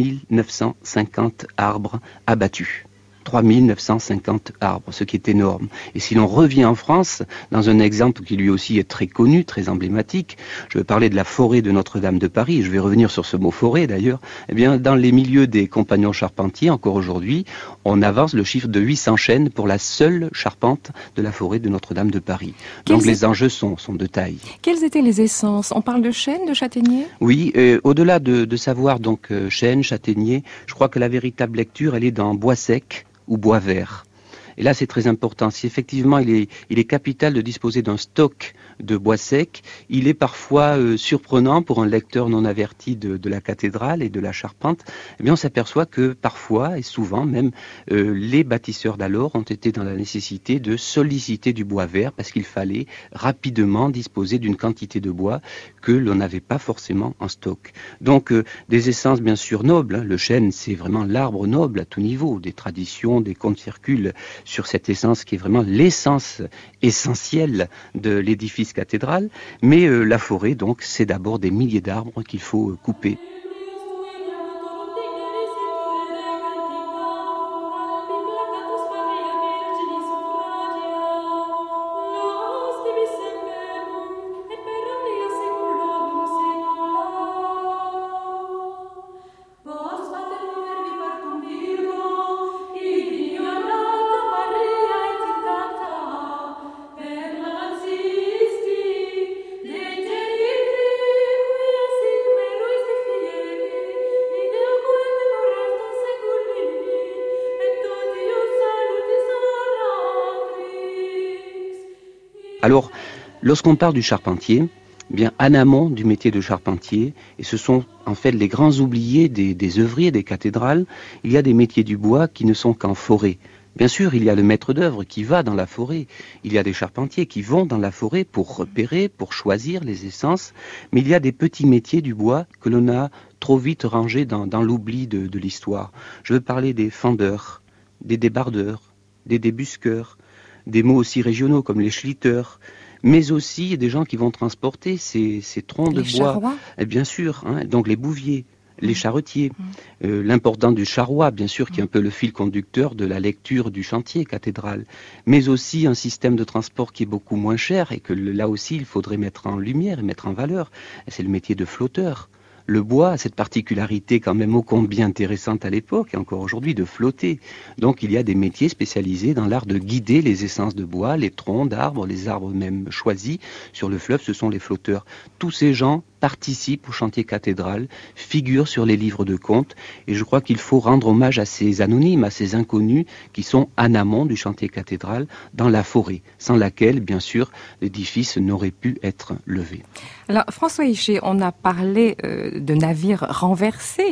3950 arbres abattus. 3950 arbres, ce qui est énorme. Et si l'on revient en France, dans un exemple qui lui aussi est très connu, très emblématique, je vais parler de la forêt de Notre-Dame de Paris, je vais revenir sur ce mot forêt d'ailleurs, eh bien, dans les milieux des compagnons charpentiers, encore aujourd'hui, on avance le chiffre de 800 chênes pour la seule charpente de la forêt de Notre-Dame de Paris. Donc les enjeux sont de taille. Quelles étaient les essences ? On parle de chêne, de châtaignier ? Oui, au-delà de savoir donc chêne, châtaignier, je crois que la véritable lecture, elle est dans bois sec ou bois vert. Et là, c'est très important. Si effectivement il est capital de disposer d'un stock de bois sec, il est parfois surprenant pour un lecteur non averti de la cathédrale et de la charpente. Eh bien, on s'aperçoit que parfois, et souvent même, les bâtisseurs d'alors ont été dans la nécessité de solliciter du bois vert parce qu'il fallait rapidement disposer d'une quantité de bois que l'on n'avait pas forcément en stock. Donc, des essences bien sûr nobles. Hein. Le chêne, c'est vraiment l'arbre noble à tout niveau. Des traditions, des contes circulent sur cette essence qui est vraiment l'essence essentielle de l'édifice cathédral. Mais la forêt, donc, c'est d'abord des milliers d'arbres qu'il faut couper. Alors, lorsqu'on parle du charpentier, eh bien, en amont du métier de charpentier, et ce sont en fait les grands oubliés des œuvriers des cathédrales, il y a des métiers du bois qui ne sont qu'en forêt. Bien sûr, il y a le maître d'œuvre qui va dans la forêt, il y a des charpentiers qui vont dans la forêt pour repérer, pour choisir les essences, mais il y a des petits métiers du bois que l'on a trop vite rangés dans l'oubli de l'histoire. Je veux parler des fendeurs, des débardeurs, des débusqueurs, des mots aussi régionaux comme les schlitters, mais aussi des gens qui vont transporter ces troncs de bois. Et bien sûr, hein, donc les bouviers. les charretiers. L'importance du charroi, bien sûr, qui est un peu le fil conducteur de la lecture du chantier cathédral, mais aussi un système de transport qui est beaucoup moins cher et que là aussi il faudrait mettre en lumière et mettre en valeur. C'est le métier de flotteur. Le bois a cette particularité quand même ô combien intéressante à l'époque et encore aujourd'hui de flotter. Donc il y a des métiers spécialisés dans l'art de guider les essences de bois, les troncs d'arbres, les arbres même choisis sur le fleuve, ce sont les flotteurs. Tous ces gens participent au chantier cathédral, figurent sur les livres de comptes et je crois qu'il faut rendre hommage à ces anonymes, à ces inconnus qui sont en amont du chantier cathédral dans la forêt, sans laquelle bien sûr l'édifice n'aurait pu être levé. Alors François Hichet, on a parlé de navires renversés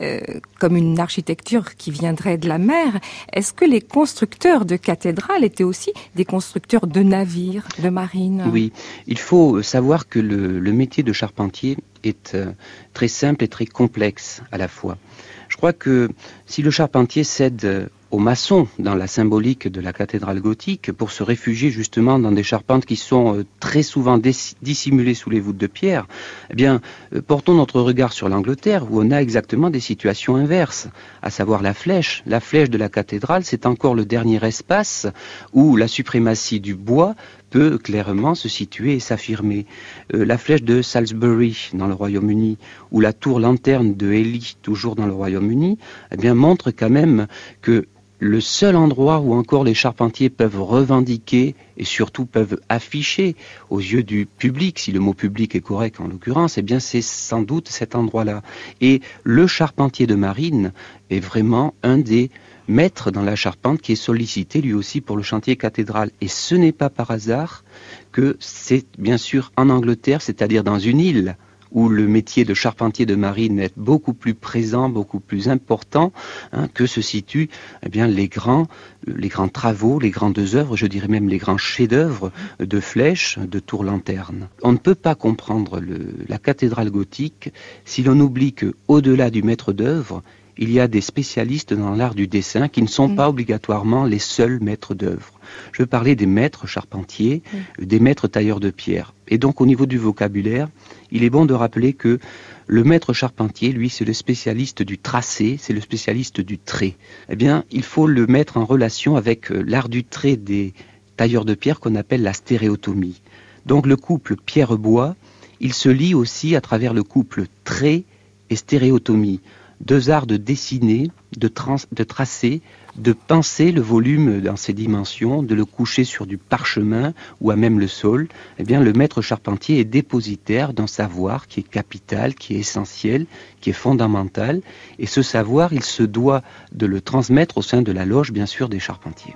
comme une architecture qui viendrait de la mer. Est-ce que les constructeurs de cathédrales étaient aussi des constructeurs de navires, de marine? Oui, il faut savoir que le métier de charpentier est très simple et très complexe à la fois. Je crois que si le charpentier cède aux maçons dans la symbolique de la cathédrale gothique pour se réfugier justement dans des charpentes qui sont très souvent dissimulées sous les voûtes de pierre, eh bien, portons notre regard sur l'Angleterre où on a exactement des situations inverses, à savoir la flèche. La flèche de la cathédrale, c'est encore le dernier espace où la suprématie du bois peut clairement se situer et s'affirmer. La flèche de Salisbury dans le Royaume-Uni ou la tour lanterne de Ely toujours dans le Royaume-Uni, eh bien, montre quand même que le seul endroit où encore les charpentiers peuvent revendiquer et surtout peuvent afficher aux yeux du public, si le mot public est correct en l'occurrence, eh bien c'est sans doute cet endroit-là. Et le charpentier de marine est vraiment un des maîtres dans la charpente qui est sollicité lui aussi pour le chantier cathédral. Et ce n'est pas par hasard que c'est bien sûr en Angleterre, c'est-à-dire dans une île, où le métier de charpentier de marine est beaucoup plus présent, beaucoup plus important, que se situent eh bien, les grands travaux, les grandes œuvres, je dirais même les grands chefs-d'œuvre de flèches, de tours lanternes. On ne peut pas comprendre la cathédrale gothique si l'on oublie qu'au-delà du maître d'œuvre, il y a des spécialistes dans l'art du dessin qui ne sont pas obligatoirement les seuls maîtres d'œuvre. Je veux parler des maîtres charpentiers, des maîtres tailleurs de pierre. Et donc au niveau du vocabulaire, il est bon de rappeler que le maître charpentier, lui, c'est le spécialiste du tracé, c'est le spécialiste du trait. Eh bien, il faut le mettre en relation avec l'art du trait des tailleurs de pierre qu'on appelle la stéréotomie. Donc le couple pierre-bois, il se lie aussi à travers le couple trait et stéréotomie. Deux arts de dessiner, de tracer, de penser le volume dans ses dimensions, de le coucher sur du parchemin ou à même le sol. Eh bien, le maître charpentier est dépositaire d'un savoir qui est capital, qui est essentiel, qui est fondamental. Et ce savoir, il se doit de le transmettre au sein de la loge, bien sûr, des charpentiers.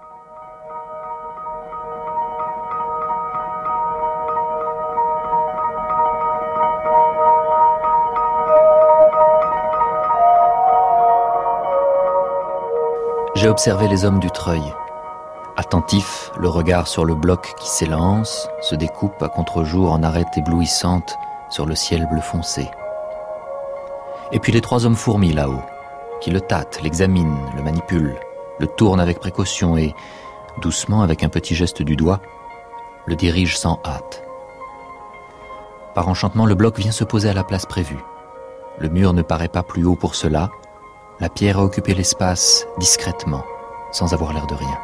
J'ai observé les hommes du treuil. Attentif, le regard sur le bloc qui s'élance, se découpe à contre-jour en arêtes éblouissantes sur le ciel bleu foncé. Et puis les trois hommes fourmis là-haut, qui le tâtent, l'examinent, le manipulent, le tournent avec précaution et, doucement, avec un petit geste du doigt, le dirigent sans hâte. Par enchantement, le bloc vient se poser à la place prévue. Le mur ne paraît pas plus haut pour cela. La pierre a occupé l'espace discrètement, sans avoir l'air de rien.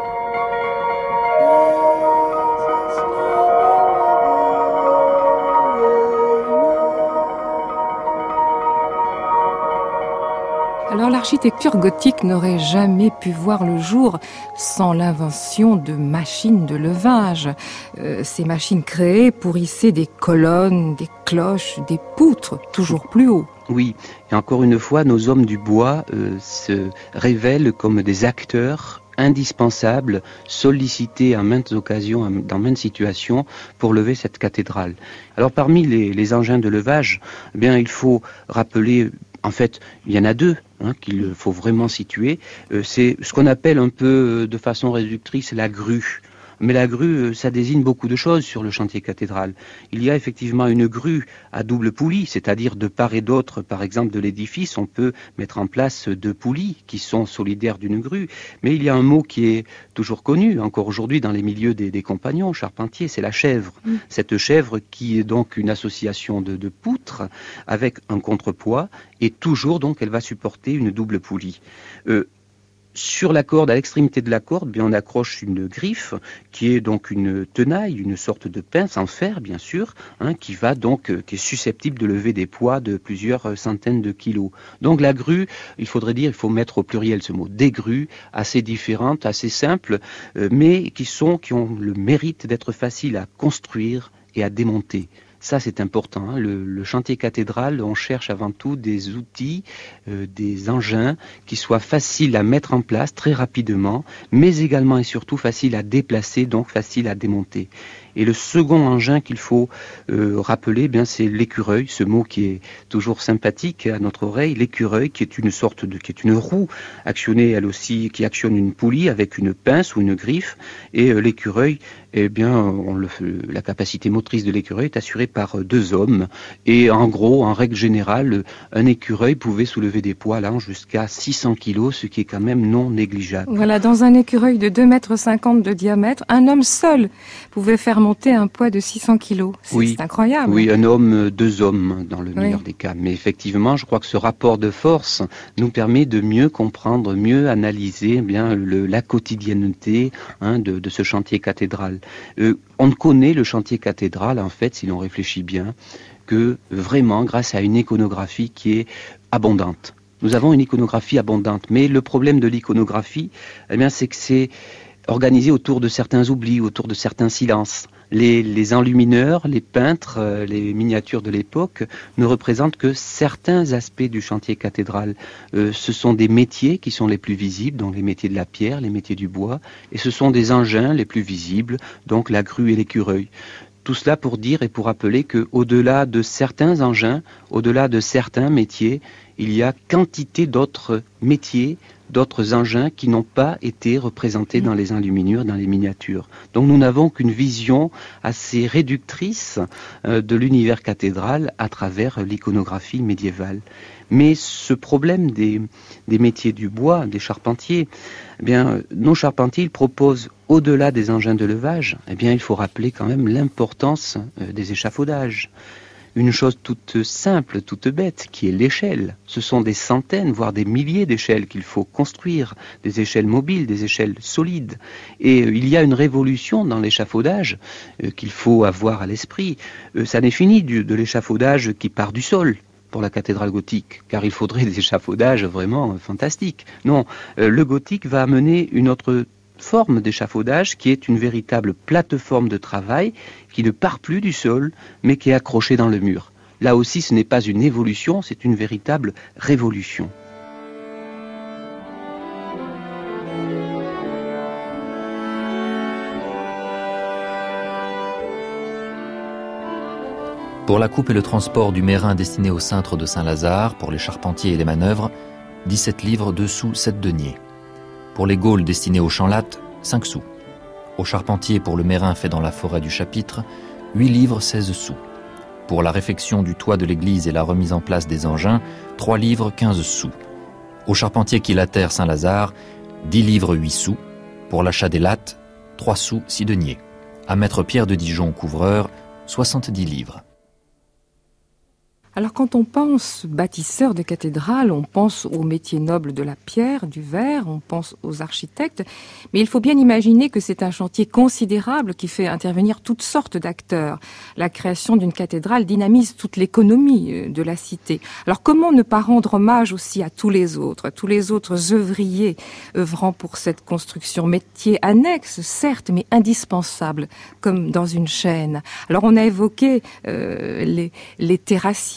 Alors l'architecture gothique n'aurait jamais pu voir le jour sans l'invention de machines de levage. Ces machines créées pour hisser des colonnes, des cloches, des poutres toujours plus haut. Oui, et encore une fois, nos hommes du bois se révèlent comme des acteurs indispensables, sollicités à maintes occasions, dans maintes situations, pour lever cette cathédrale. Alors parmi les engins de levage, eh bien, il faut rappeler, en fait, il y en a deux qu'il faut vraiment situer. C'est ce qu'on appelle un peu de façon réductrice la grue. Mais la grue, ça désigne beaucoup de choses sur le chantier cathédral. Il y a effectivement une grue à double poulie, c'est-à-dire de part et d'autre, par exemple, de l'édifice, on peut mettre en place 2 poulies qui sont solidaires d'une grue. Mais il y a un mot qui est toujours connu, encore aujourd'hui dans les milieux des compagnons charpentiers, c'est la chèvre. Cette chèvre qui est donc une association de poutres avec un contrepoids, et toujours donc elle va supporter une double poulie. Sur la corde, à l'extrémité de la corde, bien, on accroche une griffe qui est donc une tenaille, une sorte de pince en fer, bien sûr, qui est susceptible de lever des poids de plusieurs centaines de kilos. Donc la grue, il faut mettre au pluriel ce mot, des grues assez différentes, assez simples, mais qui ont le mérite d'être faciles à construire et à démonter. Ça, c'est important. Le chantier cathédral, on cherche avant tout des outils, des engins qui soient faciles à mettre en place très rapidement, mais également et surtout faciles à déplacer, donc faciles à démonter. Et le second engin qu'il faut rappeler, c'est l'écureuil, ce mot qui est toujours sympathique à notre oreille, l'écureuil qui est une roue actionnée elle aussi, qui actionne une poulie avec une pince ou une griffe, et l'écureuil, la capacité motrice de l'écureuil est assurée par 2 hommes, et en gros, en règle générale, un écureuil pouvait soulever des poids allant jusqu'à 600 kg, ce qui est quand même non négligeable. Voilà, dans un écureuil de 2,50 m de diamètre, un homme seul pouvait faire monter un poids de 600 kg. C'est incroyable. Oui, un homme, 2 hommes dans le meilleur des cas. Mais effectivement, je crois que ce rapport de force nous permet de mieux comprendre, mieux analyser la quotidienneté de ce chantier cathédral. On connaît le chantier cathédral, en fait, si l'on réfléchit bien, que vraiment grâce à une iconographie qui est abondante. Nous avons une iconographie abondante, mais le problème de l'iconographie, c'est que c'est organisé autour de certains oublis, autour de certains silences. Les enlumineurs, les peintres, les miniatures de l'époque ne représentent que certains aspects du chantier cathédral. Ce sont des métiers qui sont les plus visibles, donc les métiers de la pierre, les métiers du bois, et ce sont des engins les plus visibles, donc la grue et l'écureuil. Tout cela pour dire et pour rappeler qu'au-delà de certains engins, au-delà de certains métiers, il y a quantité d'autres métiers, d'autres engins qui n'ont pas été représentés dans les enluminures, dans les miniatures. Donc nous n'avons qu'une vision assez réductrice de l'univers cathédral à travers l'iconographie médiévale. Mais ce problème des métiers du bois, des charpentiers, nos charpentiers, ils proposent, au-delà des engins de levage, il faut rappeler quand même l'importance des échafaudages. Une chose toute simple, toute bête, qui est l'échelle. Ce sont des centaines, voire des milliers d'échelles qu'il faut construire, des échelles mobiles, des échelles solides. Et il y a une révolution dans l'échafaudage qu'il faut avoir à l'esprit. Ça n'est fini de l'échafaudage qui part du sol pour la cathédrale gothique, car il faudrait des échafaudages vraiment fantastiques. Non, le gothique va amener une autre forme d'échafaudage qui est une véritable plateforme de travail qui ne part plus du sol mais qui est accrochée dans le mur. Là aussi, ce n'est pas une évolution, c'est une véritable révolution. Pour la coupe et le transport du mérin destiné au cintre de Saint-Lazare, pour les charpentiers et les manœuvres, 17 livres, 2 sous, 7 deniers. Pour les gaules destinées aux champs-lattes, 5 sous. Aux charpentiers pour le mérin fait dans la forêt du chapitre, 8 livres, 16 sous. Pour la réfection du toit de l'église et la remise en place des engins, 3 livres, 15 sous. Aux charpentiers qui latèrent Saint-Lazare, 10 livres, 8 sous. Pour l'achat des lattes, 3 sous, 6 deniers. À maître Pierre de Dijon, couvreur, 70 livres. Alors quand on pense bâtisseur de cathédrale, on pense aux métiers nobles de la pierre, du verre, on pense aux architectes, mais il faut bien imaginer que c'est un chantier considérable qui fait intervenir toutes sortes d'acteurs. La création d'une cathédrale dynamise toute l'économie de la cité. Alors comment ne pas rendre hommage aussi à tous les autres œuvriers œuvrant pour cette construction, métiers annexes certes, mais indispensables, comme dans une chaîne. Alors on a évoqué les terrassiers,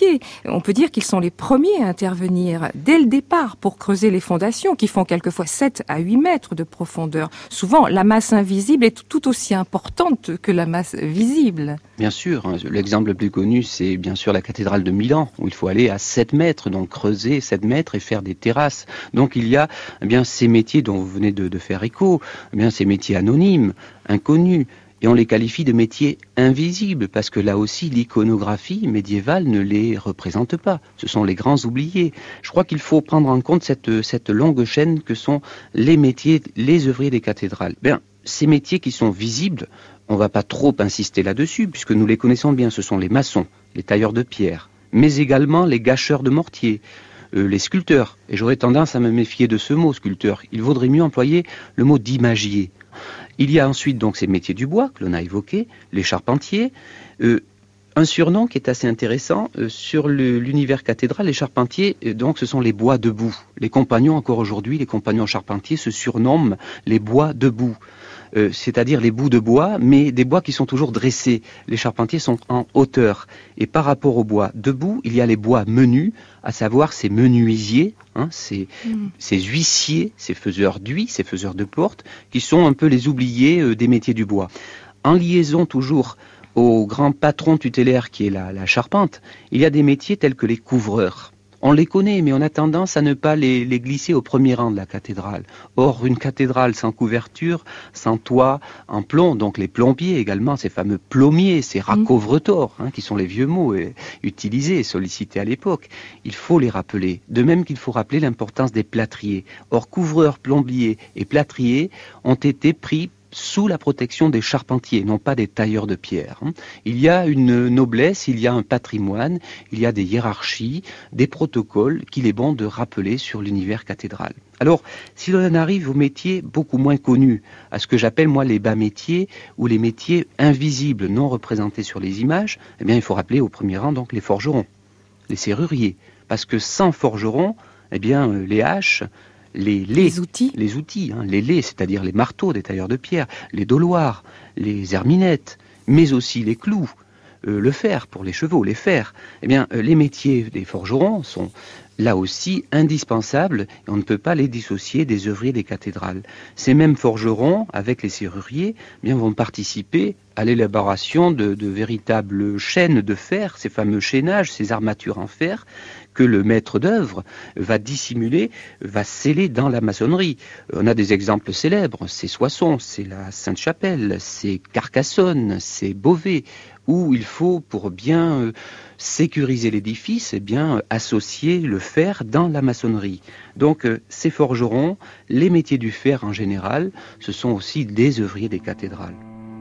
ouvriers. On peut dire qu'ils sont les premiers à intervenir dès le départ pour creuser les fondations qui font quelquefois 7 à 8 mètres de profondeur. Souvent, la masse invisible est tout aussi importante que la masse visible. Bien sûr, l'exemple le plus connu, c'est bien sûr la cathédrale de Milan, où il faut aller à 7 mètres, donc creuser 7 mètres et faire des terrasses. Donc il y a bien ces métiers dont vous venez de faire écho, bien ces métiers anonymes, inconnus, et on les qualifie de métiers invisibles, parce que là aussi, l'iconographie médiévale ne les représente pas. Ce sont les grands oubliés. Je crois qu'il faut prendre en compte cette longue chaîne que sont les métiers, les œuvriers des cathédrales. Bien, ces métiers qui sont visibles, on ne va pas trop insister là-dessus, puisque nous les connaissons bien. Ce sont les maçons, les tailleurs de pierre, mais également les gâcheurs de mortier, les sculpteurs. Et j'aurais tendance à me méfier de ce mot, sculpteur. Il vaudrait mieux employer le mot d'imagier. Il y a ensuite donc ces métiers du bois que l'on a évoqués, les charpentiers. Un surnom qui est assez intéressant sur l'univers cathédral, les charpentiers, donc ce sont les bois debout. Les compagnons, encore aujourd'hui, les compagnons charpentiers se surnomment les bois debout. C'est-à-dire les bouts de bois, mais des bois qui sont toujours dressés. Les charpentiers sont en hauteur. Et par rapport aux bois debout, il y a les bois menus, à savoir ces menuisiers, ces huissiers, ces faiseurs d'huis, ces faiseurs de portes, qui sont un peu les oubliés des métiers du bois. En liaison toujours au grand patron tutélaire qui est la charpente, il y a des métiers tels que les couvreurs. On les connaît, mais on a tendance à ne pas les glisser au premier rang de la cathédrale. Or, une cathédrale sans couverture, sans toit, en plomb, donc les plombiers également, ces fameux plombiers, ces racovretors, qui sont les vieux mots utilisés et sollicités à l'époque, il faut les rappeler. De même qu'il faut rappeler l'importance des plâtriers. Or, couvreurs, plombiers et plâtriers ont été pris sous la protection des charpentiers, non pas des tailleurs de pierre. Il y a une noblesse, il y a un patrimoine, il y a des hiérarchies, des protocoles qu'il est bon de rappeler sur l'univers cathédral. Alors, si l'on en arrive aux métiers beaucoup moins connus, à ce que j'appelle moi les bas métiers, ou les métiers invisibles, non représentés sur les images, eh bien il faut rappeler au premier rang donc les forgerons, les serruriers, parce que sans forgerons, eh bien les haches, les outils, les lais, c'est-à-dire les marteaux des tailleurs de pierre, les doloirs, les herminettes, mais aussi les clous, le fer pour les chevaux, les fers. Eh bien, les métiers des forgerons sont là aussi indispensables et on ne peut pas les dissocier des œuvriers des cathédrales. Ces mêmes forgerons, avec les serruriers, eh bien, vont participer à l'élaboration de véritables chaînes de fer, ces fameux chaînages, ces armatures en fer, que le maître d'œuvre va dissimuler, va sceller dans la maçonnerie. On a des exemples célèbres, c'est Soissons, c'est la Sainte-Chapelle, c'est Carcassonne, c'est Beauvais, où il faut, pour bien sécuriser l'édifice, eh bien, associer le fer dans la maçonnerie. Donc, ces forgerons, les métiers du fer en général, ce sont aussi des œuvriers des cathédrales.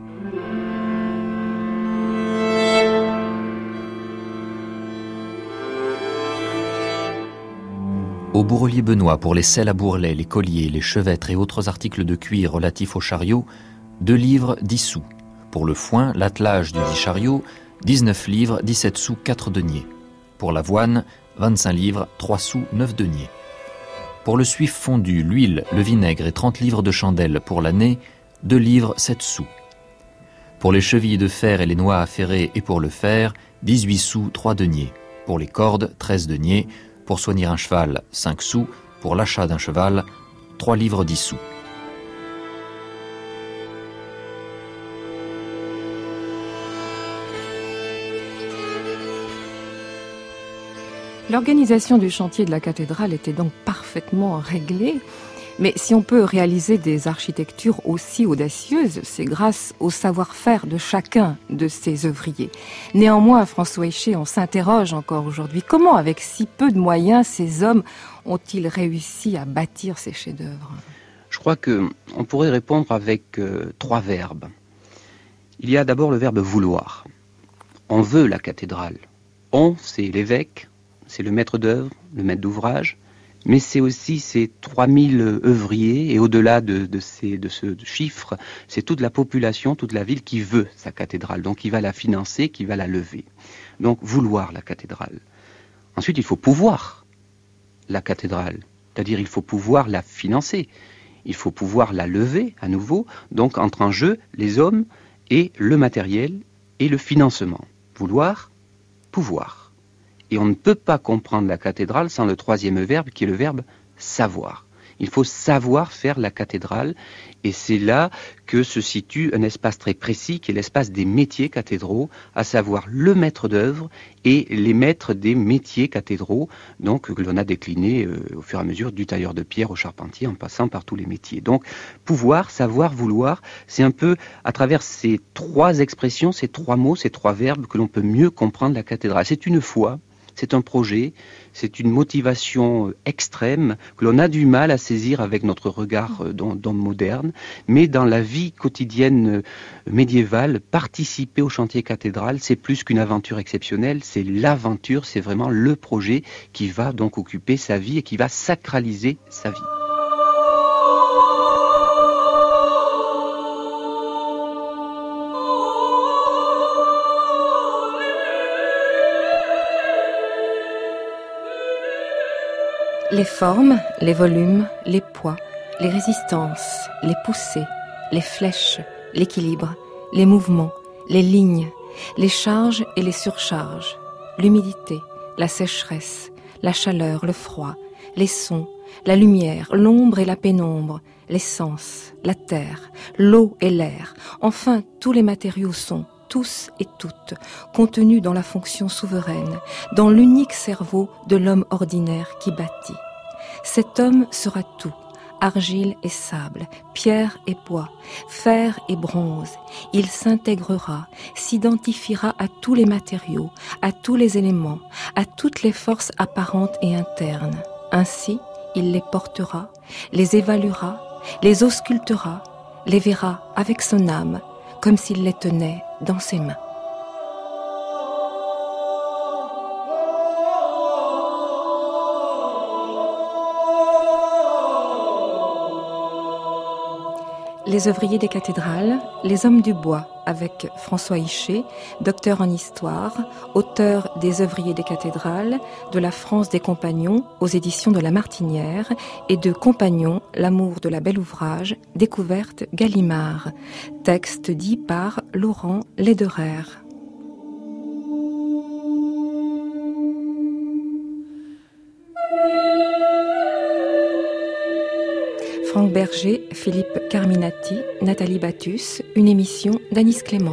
Au bourrelier benoît, pour les selles à bourrelets, les colliers, les chevêtres et autres articles de cuir relatifs au chariot, 2 livres 10 sous. Pour le foin, l'attelage du dit chariot, 19 livres 17 sous 4 deniers. Pour l'avoine, 25 livres 3 sous 9 deniers. Pour le suif fondu, l'huile, le vinaigre et 30 livres de chandelle pour l'année, 2 livres 7 sous. Pour les chevilles de fer et les noix à ferrer et pour le fer, 18 sous 3 deniers. Pour les cordes, 13 deniers. Pour soigner un cheval, 5 sous. Pour l'achat d'un cheval, 3 livres 10 sous. L'organisation du chantier de la cathédrale était donc parfaitement réglée. Mais si on peut réaliser des architectures aussi audacieuses, c'est grâce au savoir-faire de chacun de ces œuvriers. Néanmoins, François Éché, on s'interroge encore aujourd'hui. Comment, avec si peu de moyens, ces hommes ont-ils réussi à bâtir ces chefs-d'œuvre ? Je crois qu'on pourrait répondre avec 3 verbes. Il y a d'abord le verbe vouloir. On veut la cathédrale. On, c'est l'évêque, c'est le maître d'œuvre, le maître d'ouvrage. Mais c'est aussi ces 3000 œuvriers, et au-delà de ce chiffre, c'est toute la population, toute la ville qui veut sa cathédrale, donc qui va la financer, qui va la lever. Donc vouloir la cathédrale. Ensuite, il faut pouvoir la cathédrale, c'est-à-dire il faut pouvoir la financer, il faut pouvoir la lever à nouveau, donc entre en jeu les hommes et le matériel et le financement. Vouloir, pouvoir. Et on ne peut pas comprendre la cathédrale sans le troisième verbe qui est le verbe savoir. Il faut savoir faire la cathédrale et c'est là que se situe un espace très précis qui est l'espace des métiers cathédraux, à savoir le maître d'œuvre et les maîtres des métiers cathédraux, donc que l'on a décliné au fur et à mesure du tailleur de pierre au charpentier en passant par tous les métiers. Donc pouvoir, savoir, vouloir, c'est un peu à travers ces trois expressions, ces trois mots, ces trois verbes que l'on peut mieux comprendre la cathédrale. C'est une foi. C'est un projet, c'est une motivation extrême que l'on a du mal à saisir avec notre regard d'homme moderne, mais dans la vie quotidienne médiévale, participer au chantier cathédral, c'est plus qu'une aventure exceptionnelle, c'est l'aventure, c'est vraiment le projet qui va donc occuper sa vie et qui va sacraliser sa vie. Les formes, les volumes, les poids, les résistances, les poussées, les flèches, l'équilibre, les mouvements, les lignes, les charges et les surcharges, l'humidité, la sécheresse, la chaleur, le froid, les sons, la lumière, l'ombre et la pénombre, l'essence, la terre, l'eau et l'air, enfin tous les matériaux sont, tous et toutes, contenus dans la fonction souveraine, dans l'unique cerveau de l'homme ordinaire qui bâtit. Cet homme sera tout, argile et sable, pierre et bois, fer et bronze. Il s'intégrera, s'identifiera à tous les matériaux, à tous les éléments, à toutes les forces apparentes et internes. Ainsi, il les portera, les évaluera, les auscultera, les verra avec son âme, comme s'il les tenait dans ses mains. Les œuvriers des cathédrales, les hommes du bois, avec François Hichet, docteur en histoire, auteur des œuvriers des cathédrales, de la France des compagnons aux éditions de La Martinière et de Compagnons, l'amour de la belle ouvrage, découverte Gallimard. Texte dit par Laurent Lederer. Franck Berger, Philippe Carminati, Nathalie Battus, une émission d'Anis Clément.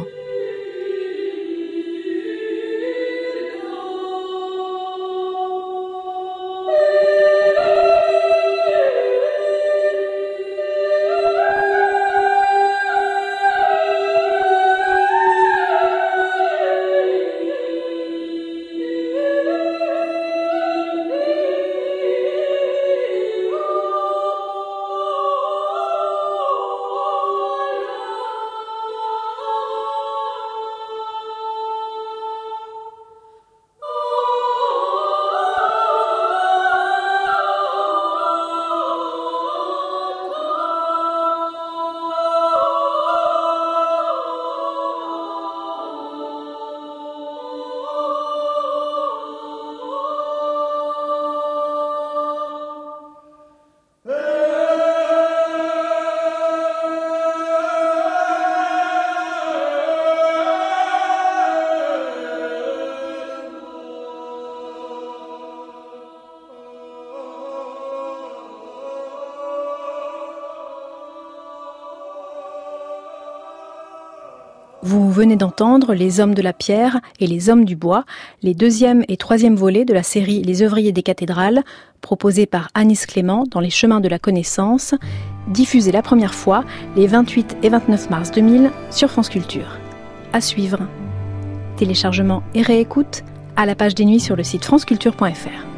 Vous venez d'entendre Les Hommes de la Pierre et Les Hommes du Bois, les deuxième et troisième volets de la série Les Œuvriers des cathédrales, proposés par Anis Clément dans Les Chemins de la Connaissance, diffusés la première fois les 28 et 29 mars 2000 sur France Culture. À suivre. Téléchargement et réécoute à la page des nuits sur le site franceculture.fr.